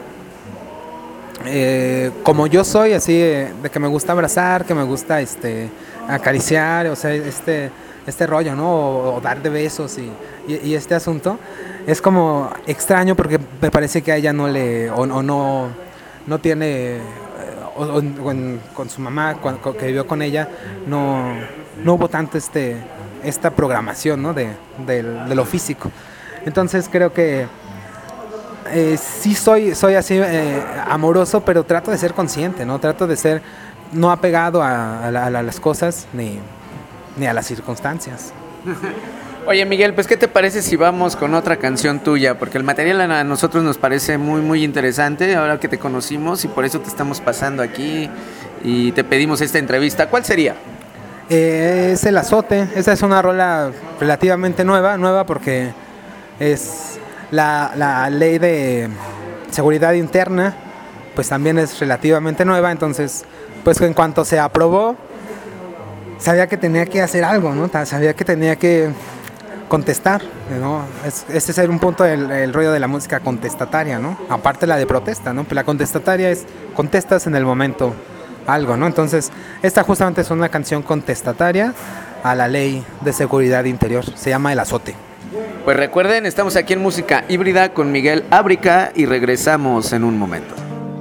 Speaker 3: Eh, como yo soy así de, de que me gusta abrazar, que me gusta este acariciar, o sea, este este rollo, ¿no? O, o dar de besos y, y, y este asunto es como extraño porque me parece que a ella no le o, o no no tiene o, o, o en, con su mamá cuando, que vivió con ella no no hubo tanto este esta programación, ¿no? De, de, de lo físico. Entonces creo que Eh, sí soy, soy así eh, amoroso, pero trato de ser consciente, ¿no? Trato de ser no apegado a, a, a, a las cosas ni, ni a las circunstancias.
Speaker 2: Oye, Miguel, pues ¿qué te parece si vamos con otra canción tuya? Porque el material a nosotros nos parece muy, muy interesante ahora que te conocimos y por eso te estamos pasando aquí y te pedimos esta entrevista. ¿Cuál sería?
Speaker 3: Eh, es El Azote. Esta es una rola relativamente nueva, nueva porque es... La, la ley de seguridad interna pues también es relativamente nueva, entonces pues en cuanto se aprobó sabía que tenía que hacer algo, ¿no? Sabía que tenía que contestar, ¿no? Es, este es un punto del el rollo de la música contestataria, ¿no? Aparte la de protesta, ¿no? Pero la contestataria es contestas en el momento algo, ¿no? Entonces esta justamente es una canción contestataria a la ley de seguridad interior, se llama El Azote.
Speaker 2: Pues recuerden, estamos aquí en Música Híbrida con Miguel Ábrica y regresamos en un momento.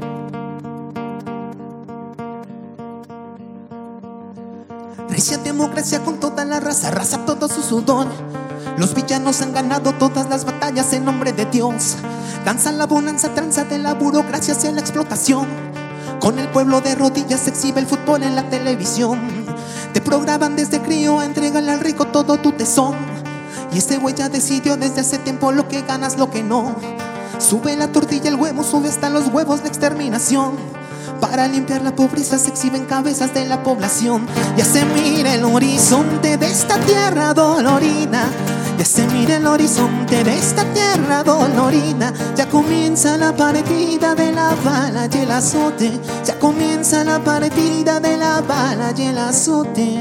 Speaker 4: Recia democracia con toda la raza, raza todo su sudor. Los villanos han ganado todas las batallas en nombre de Dios. Danza la bonanza, tranza de la burocracia hacia la explotación. Con el pueblo de rodillas se exhibe el fútbol en la televisión. Te programan desde crío a entregarle al rico todo tu tesón. Y este güey ya decidió desde hace tiempo lo que ganas, lo que no. Sube la tortilla, el huevo, sube hasta los huevos de exterminación. Para limpiar la pobreza se exhiben cabezas de la población. Ya se mira el horizonte de esta tierra dolorida. Ya se mira el horizonte de esta tierra dolorida. Ya comienza la partida de la bala y el azote. Ya comienza la partida de la bala y el azote.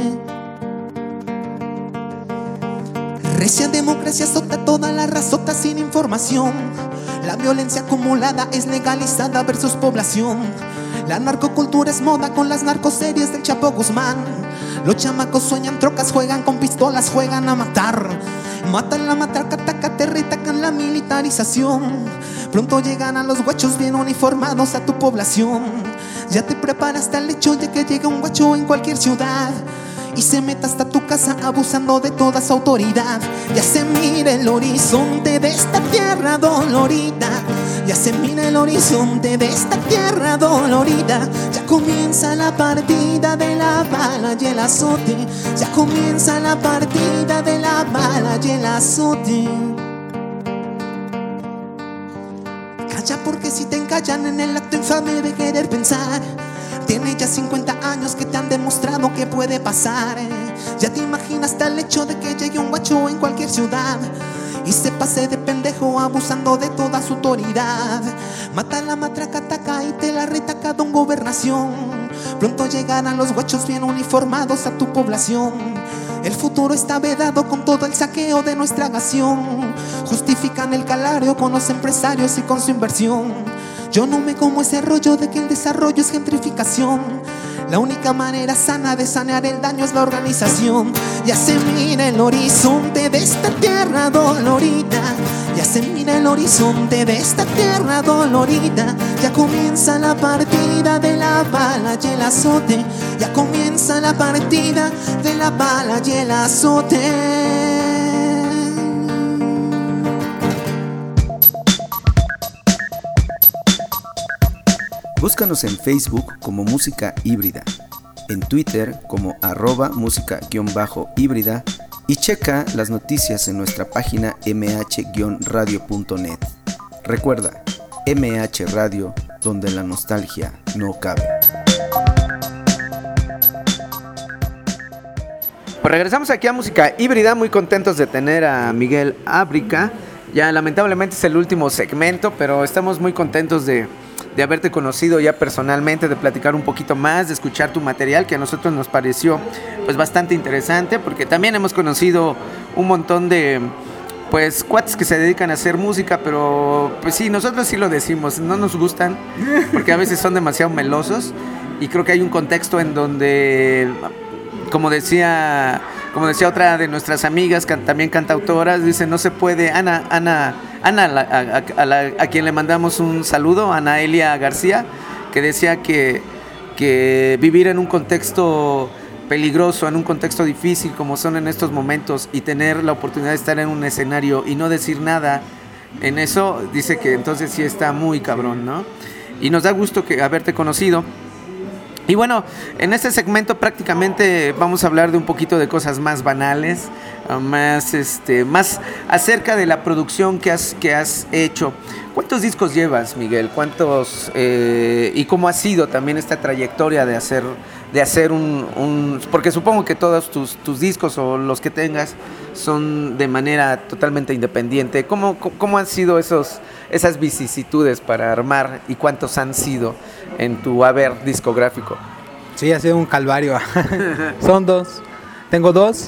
Speaker 4: Recia democracia azota toda la razota sin información. La violencia acumulada es legalizada versus población. La narcocultura es moda con las narcoseries del Chapo Guzmán. Los chamacos sueñan trocas, juegan con pistolas, juegan a matar. Matan la matraca, taca, te retacan la militarización. Pronto llegan a los guachos bien uniformados a tu población. Ya te preparaste al hecho de que llega un guacho en cualquier ciudad y se meta hasta tu casa abusando de toda su autoridad. Ya se mira el horizonte de esta tierra dolorida. Ya se mira el horizonte de esta tierra dolorida. Ya comienza la partida de la bala y el azote. Ya comienza la partida de la bala y el azote. Calla, porque si te encallan en el acto infame de querer pensar. Tiene ya cincuenta años que te han demostrado que puede pasar. Ya te imaginas hasta el hecho de que llegue un guacho en cualquier ciudad y se pase de pendejo abusando de toda su autoridad. Mata la matraca, ataca y te la retaca don gobernación. Pronto llegarán los guachos bien uniformados a tu población. El futuro está vedado con todo el saqueo de nuestra nación. Justifican el calario con los empresarios y con su inversión. Yo no me como ese rollo de que el desarrollo es gentrificación. La única manera sana de sanear el daño es la organización. Ya se mira el horizonte de esta tierra dolorida. Ya se mira el horizonte de esta tierra dolorida. Ya comienza la partida de la bala y el azote. Ya comienza la partida de la bala y el azote.
Speaker 1: Búscanos en Facebook como Música Híbrida, en Twitter como arroba música-híbrida y checa las noticias en nuestra página eme hache radio punto net. Recuerda, eme hache Radio, donde la nostalgia no cabe.
Speaker 2: Pues regresamos aquí a Música Híbrida, muy contentos de tener a Miguel Ábrica. Ya lamentablemente es el último segmento, pero estamos muy contentos de... de haberte conocido ya personalmente, de platicar un poquito más, de escuchar tu material, que a nosotros nos pareció pues bastante interesante, porque también hemos conocido un montón de pues cuates que se dedican a hacer música, pero pues sí, nosotros sí lo decimos, no nos gustan, porque a veces son demasiado melosos, y creo que hay un contexto en donde, como decía... Como decía otra de nuestras amigas, can, también cantautoras, dice, no se puede, Ana, Ana, Ana a, a, a, la, a quien le mandamos un saludo, Ana Elia García, que decía que, que vivir en un contexto peligroso, en un contexto difícil como son en estos momentos, y tener la oportunidad de estar en un escenario y no decir nada en eso, dice que entonces sí está muy cabrón, ¿no? Y nos da gusto que haberte conocido. Y bueno, en este segmento prácticamente vamos a hablar de un poquito de cosas más banales, más este, más acerca de la producción que has, que has hecho. ¿Cuántos discos llevas, Miguel? ¿Cuántos eh, y cómo ha sido también esta trayectoria de hacer de hacer un, un porque supongo que todos tus, tus discos o los que tengas son de manera totalmente independiente? ¿Cómo, cómo han sido esos esas vicisitudes para armar y cuántos han sido en tu haber discográfico?
Speaker 3: Sí, ha sido un calvario. Son dos. Tengo dos.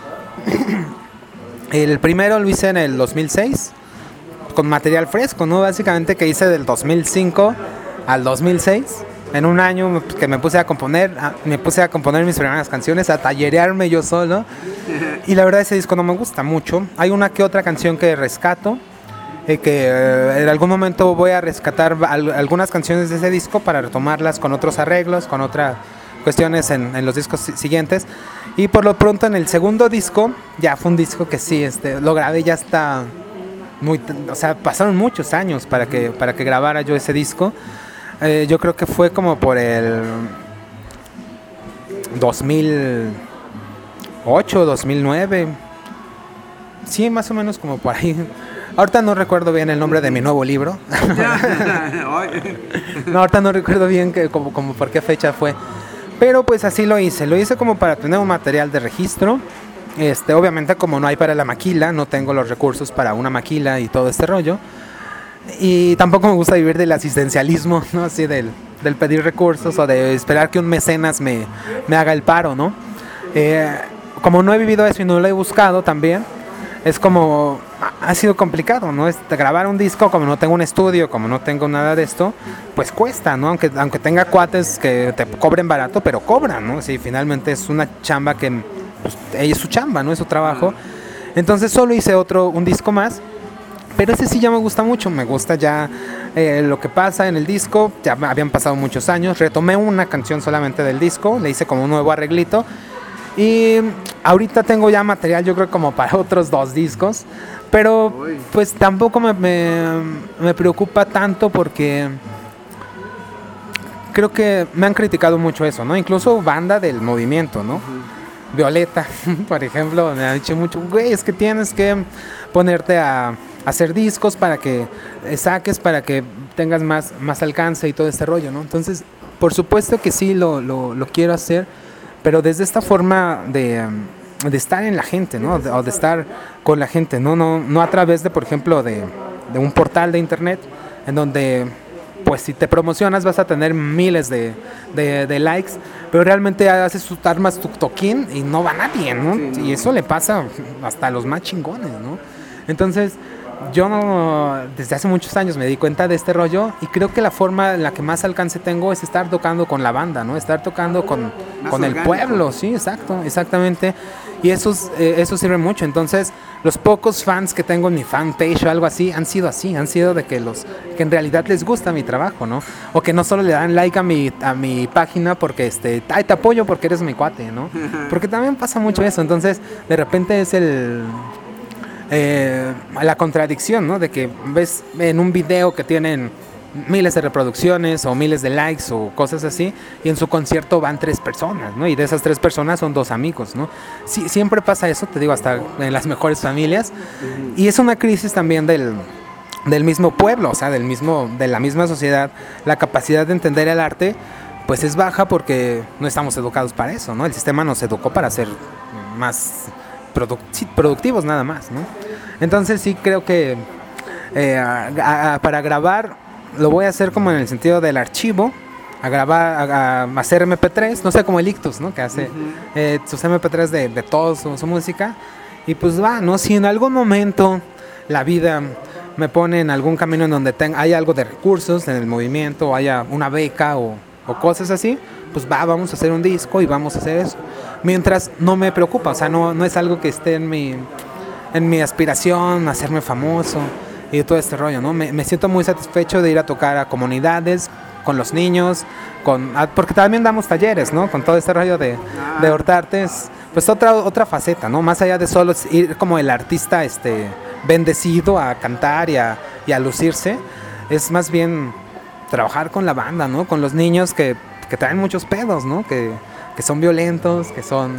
Speaker 3: El primero lo hice en el dos mil seis, con material fresco, ¿no? Básicamente que hice del dos mil cinco al dos mil seis. En un año que me puse a componer, me puse a componer mis primeras canciones, a tallerearme yo solo. Y la verdad ese disco no me gusta mucho. Hay una que otra canción que rescato, eh, que eh, en algún momento voy a rescatar al, algunas canciones de ese disco para retomarlas con otros arreglos, con otras cuestiones en, en los discos siguientes. Y por lo pronto en el segundo disco, ya fue un disco que sí, este, lo grabé ya hasta muy, o sea, pasaron muchos años para que, para que grabara yo ese disco. Eh, yo creo que fue como por el dos mil ocho, dos mil nueve. Sí, más o menos como por ahí. Ahorita no recuerdo bien el nombre de mi nuevo libro. No, ahorita no recuerdo bien que, como, como por qué fecha fue. Pero pues así lo hice. Lo hice como para tener un material de registro. Este, obviamente como no hay para la maquila, no tengo los recursos para una maquila y todo este rollo. Y tampoco me gusta vivir del asistencialismo, ¿no? Así del, del pedir recursos o de esperar que un mecenas me, me haga el paro, ¿no? Eh, como no he vivido eso y no lo he buscado también, es como, ha sido complicado, ¿no? Es grabar un disco, como no tengo un estudio, como no tengo nada de esto, pues cuesta, ¿no? Aunque, aunque tenga cuates que te cobren barato, pero cobran, ¿no? Sí, finalmente es una chamba que, pues, es su chamba, ¿no? Es su trabajo. Entonces solo hice otro, un disco más. Pero ese sí ya me gusta mucho, me gusta ya eh, lo que pasa en el disco, ya habían pasado muchos años, retomé una canción solamente del disco, le hice como un nuevo arreglito Y ahorita tengo ya material, yo creo como para otros dos discos, pero pues tampoco me, me, me preocupa tanto porque creo que me han criticado mucho eso, ¿no? Incluso banda del movimiento, ¿no? Uh-huh. Violeta, por ejemplo, me ha dicho mucho, güey, es que tienes que ponerte a hacer discos para que saques, para que tengas más, más alcance y todo este rollo, ¿no? Entonces, por supuesto que sí lo, lo, lo quiero hacer, pero desde esta forma de, de estar en la gente, ¿no? De, o de estar con la gente, ¿no? No, no a través de, por ejemplo, de, de un portal de internet en donde, pues, si te promocionas vas a tener miles de, de, de likes, pero realmente haces tus armas tu toquín y no va nadie, ¿no? Sí, y eso le pasa hasta a los más chingones, ¿no? Entonces, yo no, desde hace muchos años me di cuenta de este rollo y creo que la forma en la que más alcance tengo es estar tocando con la banda, ¿no? Estar tocando con, con el pueblo, sí, exacto, exactamente. Y eso, eh, eso sirve mucho. Entonces, los pocos fans que tengo en mi fanpage o algo así han sido así, han sido de que los que en realidad les gusta mi trabajo, ¿no? O que no solo le dan like a mi, a mi página porque, este, ay, te apoyo porque eres mi cuate, ¿no? Porque también pasa mucho eso. Entonces, de repente es el... Eh, la contradicción, ¿no? De que ves en un video que tienen miles de reproducciones o miles de likes o cosas así y en su concierto van tres personas, ¿no? Y de esas tres personas son dos amigos, ¿no? Sí, siempre pasa eso, te digo, hasta en las mejores familias. Y es una crisis también del, del mismo pueblo, o sea, del mismo, de la misma sociedad. La capacidad de entender el arte pues es baja porque no estamos educados para eso, ¿no? El sistema nos educó para ser más Product- sí, productivos nada más, ¿no? Entonces sí creo que eh, a, a, para grabar lo voy a hacer como en el sentido del archivo, a grabar, a, a hacer eme pe tres, no sé, como el Ictus, ¿no? Que hace uh-huh. eh, sus eme pe tres de, de toda su, su música y pues va, ¿no? Si en algún momento la vida me pone en algún camino en donde ten, hay algo de recursos en el movimiento, o haya una beca o, o cosas así, pues va, vamos a hacer un disco y vamos a hacer eso. Mientras no me preocupa, o sea, no, no es algo que esté en mi, en mi aspiración, hacerme famoso y todo este rollo, ¿no? Me, me siento muy satisfecho de ir a tocar a comunidades, con los niños, con, porque también damos talleres, ¿no? Con todo este rollo de, de Hortartes, pues otra, otra faceta, ¿no? Más allá de solo ir como el artista este, bendecido a cantar y a, y a lucirse, es más bien trabajar con la banda, ¿no? Con los niños que, que traen muchos pedos, ¿no? Que... que son violentos, que son...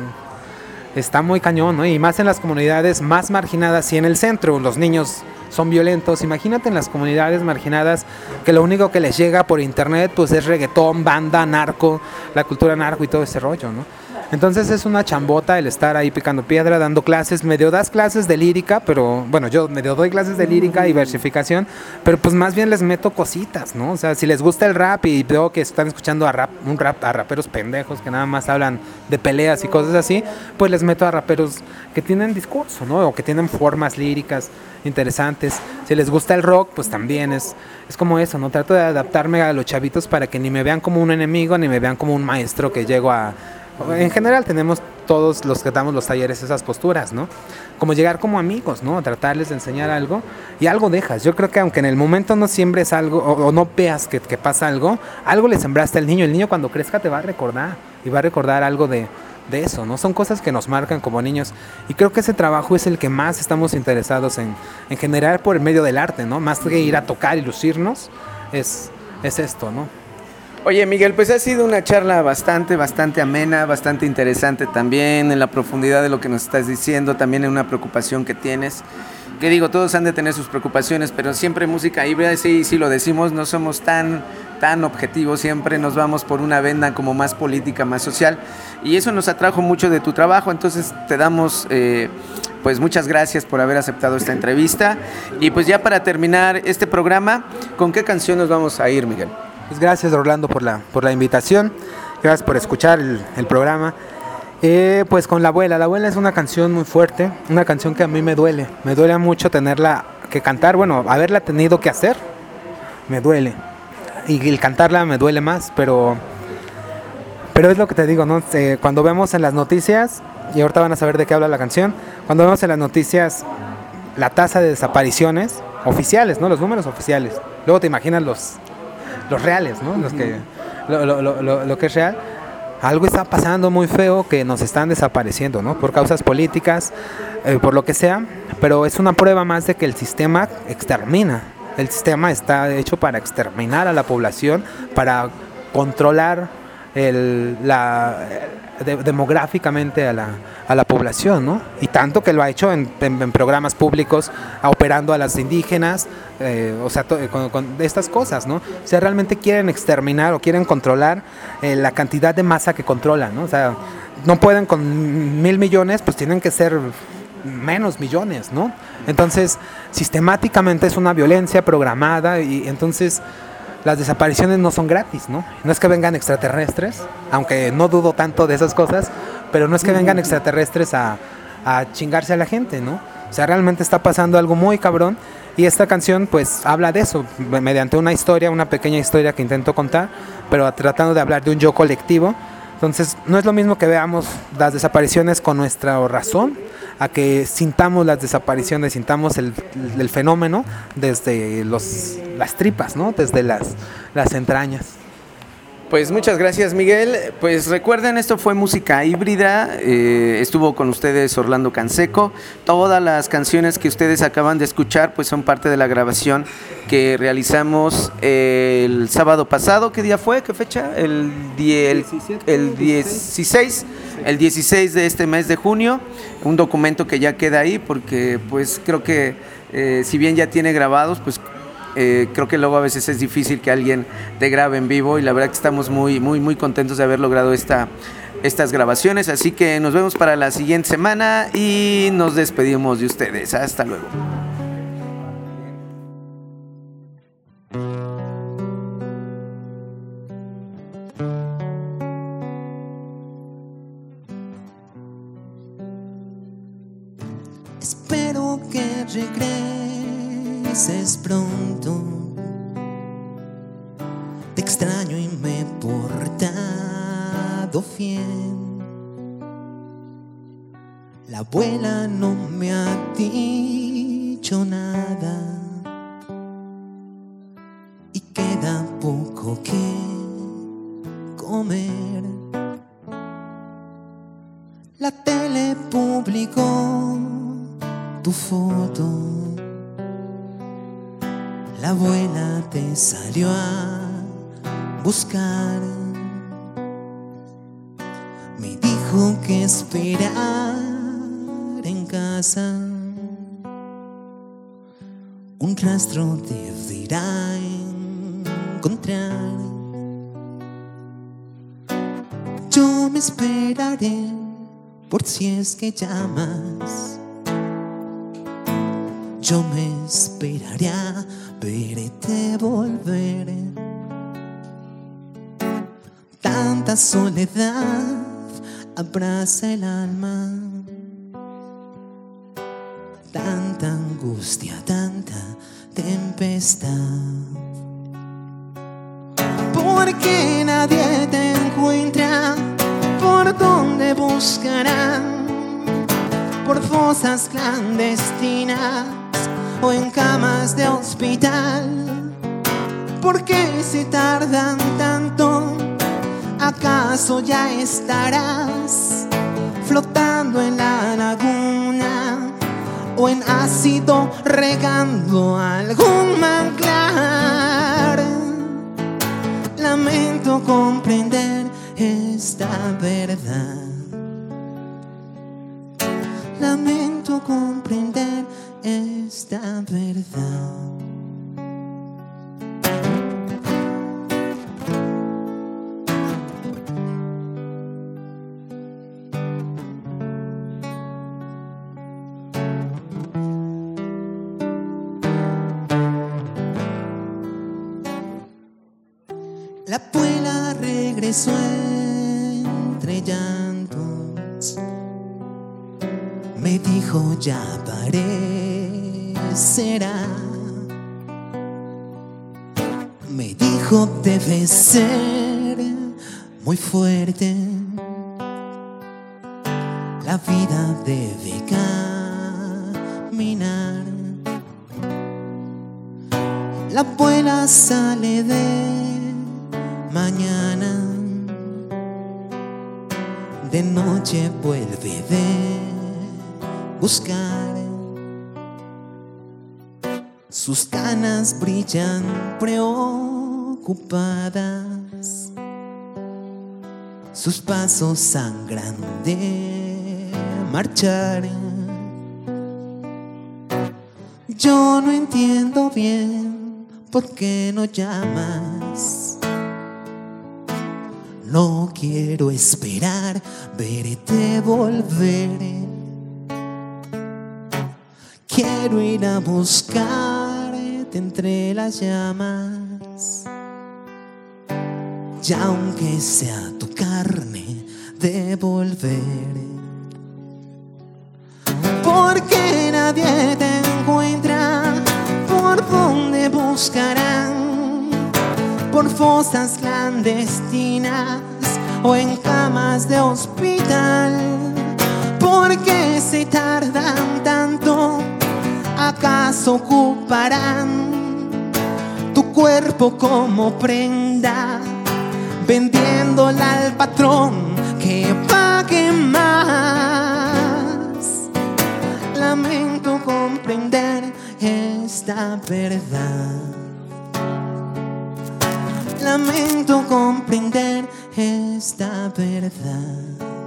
Speaker 3: Está muy cañón, ¿no? Y más en las comunidades más marginadas y en el centro los niños son violentos. Imagínate en las comunidades marginadas que lo único que les llega por internet pues es reggaetón, banda, narco, la cultura narco y todo ese rollo, ¿no? Entonces es una chambota el estar ahí picando piedra, dando clases, medio das clases de lírica, pero bueno, yo medio doy clases de lírica y versificación, pero pues más bien les meto cositas, ¿no? O sea, si les gusta el rap y veo que están escuchando a rap, un rap a raperos pendejos que nada más hablan de peleas y cosas así, pues les meto a raperos que tienen discurso, ¿no? O que tienen formas líricas interesantes. Si les gusta el rock, pues también es, es como eso, ¿no? Trato de adaptarme a los chavitos para que ni me vean como un enemigo, ni me vean como un maestro que llego a... En general tenemos todos los que damos los talleres esas posturas, ¿no? Como llegar como amigos, ¿no? Tratarles de enseñar algo y algo dejas. Yo creo que aunque en el momento no siembres algo o, o no veas que, que pasa algo, algo le sembraste al niño. El niño cuando crezca te va a recordar y va a recordar algo de, de eso, ¿no? Son cosas que nos marcan como niños y creo que ese trabajo es el que más estamos interesados en, en generar por el medio del arte, ¿no? Más que ir a tocar y lucirnos, es, es esto, ¿no?
Speaker 2: Oye, Miguel, pues ha sido una charla bastante, bastante amena, bastante interesante también en la profundidad de lo que nos estás diciendo, también en una preocupación que tienes. Que digo, todos han de tener sus preocupaciones, pero siempre música híbrida, sí, sí lo decimos, no somos tan, tan objetivos, siempre nos vamos por una venda como más política, más social, y eso nos atrajo mucho de tu trabajo, entonces te damos... Eh, pues muchas gracias por haber aceptado esta entrevista, y pues ya para terminar este programa, ¿con qué canción nos vamos a ir, Miguel?
Speaker 3: Pues gracias, Orlando, por la, por la invitación, gracias por escuchar el, el programa. Eh, pues con La Abuela, La Abuela es una canción muy fuerte, una canción que a mí me duele, me duele mucho tenerla que cantar, bueno, haberla tenido que hacer, me duele, y el cantarla me duele más, pero, pero es lo que te digo, ¿no? Eh, cuando vemos en las noticias, y ahorita van a saber de qué habla la canción, cuando vemos en las noticias la tasa de desapariciones oficiales, ¿no? Los números oficiales, luego te imaginas los... los reales, ¿no? Los que, lo, lo, lo, lo que es real, algo está pasando muy feo, que nos están desapareciendo, ¿no? Por causas políticas, eh, por lo que sea, pero es una prueba más de que el sistema extermina. El sistema está hecho para exterminar a la población, para controlar el, la, de, demográficamente a la, a la población, ¿no? Y tanto que lo ha hecho en, en, en programas públicos, operando a las indígenas, eh, o sea, to, con, con estas cosas, ¿no? O sea, realmente quieren exterminar o quieren controlar eh, la cantidad de masa que controlan, ¿no? O sea, no pueden con mil millones, pues tienen que ser menos millones, ¿no? Entonces, sistemáticamente es una violencia programada y entonces las desapariciones no son gratis, ¿no? No es que vengan extraterrestres, aunque no dudo tanto de esas cosas, pero no es que vengan extraterrestres a, a chingarse a la gente, ¿no? O sea, realmente está pasando algo muy cabrón y esta canción pues habla de eso, mediante una historia, una pequeña historia que intento contar, pero tratando de hablar de un yo colectivo. Entonces, no es lo mismo que veamos las desapariciones con nuestra razón, a que sintamos las desapariciones, sintamos el, el fenómeno desde los, las tripas, ¿no? Desde las, las entrañas.
Speaker 2: Pues muchas gracias, Miguel. Pues recuerden, esto fue Música Híbrida, eh, estuvo con ustedes Orlando Canseco. Todas las canciones que ustedes acaban de escuchar pues son parte de la grabación que realizamos el sábado pasado. ¿Qué día fue? ¿Qué fecha? El, die, el, el dieciséis, el dieciséis de este mes de junio. Un documento que ya queda ahí porque pues creo que eh, si bien ya tiene grabados, pues Eh, creo que luego a veces es difícil que alguien te grabe en vivo y la verdad que estamos muy muy muy contentos de haber logrado esta, estas grabaciones, así que nos vemos para la siguiente semana y nos despedimos de ustedes. Hasta luego.
Speaker 4: Espero que regreses pronto. Te extraño y me he portado bien. La abuela no me ha dicho nada y queda poco que comer. La tele publicó tu foto. La abuela te salió a buscar. Me dijo que esperar en casa. Un rastro deberá encontrar. Yo me esperaré por si es que llamas. Yo me esperaré a verte volver. Tanta soledad abraza el alma. Tanta angustia, tanta tempestad. Porque nadie te encuentra. ¿Por dónde buscarán? Por fosas clandestinas o en camas de hospital. ¿Por qué se tardan tanto? ¿Acaso ya estarás flotando en la laguna o en ácido regando algún manglar? Lamento comprender esta verdad. Lamento comprender esta verdad. La abuela regresó entre llantos. Me dijo ya parecerá. Me dijo debe ser muy fuerte. La vida debe caminar. La abuela sale de mañana de noche vuelve de buscar. Sus canas brillan preocupadas, sus pasos sangran de marchar. Yo no entiendo bien por qué no llamas. No quiero esperar verte volver. Quiero ir a buscarte entre las llamas, y aunque sea tu carne devolver. Porque nadie te encuentra, por donde buscarán, por fosas clandestinas o en camas de hospital. ¿Por qué se tardan tanto? ¿Acaso ocuparán tu cuerpo como prenda, vendiéndola al patrón que pague más? Lamento comprender esta verdad. Lamento comprender esta verdad.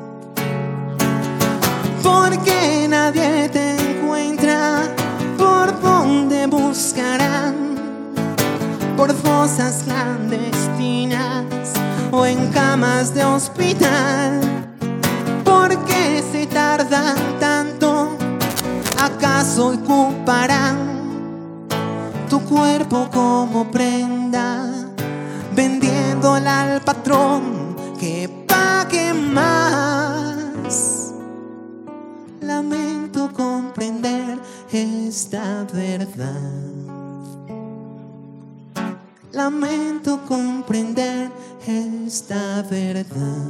Speaker 4: Porque nadie te encuentra, por donde buscarán, por fosas clandestinas o en camas de hospital. ¿Por qué se tardan tanto? ¿Acaso ocuparán tu cuerpo como prenda, vendiéndola al patrón que pague más? Lamento comprender esta verdad. Lamento comprender esta verdad.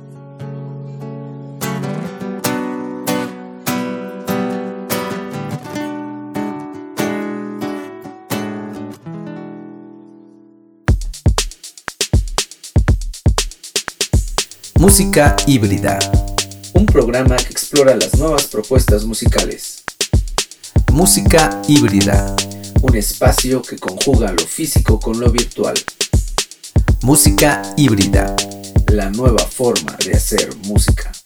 Speaker 1: Música híbrida, un programa que explora las nuevas propuestas musicales. Música híbrida, un espacio que conjuga lo físico con lo virtual. Música híbrida, la nueva forma de hacer música.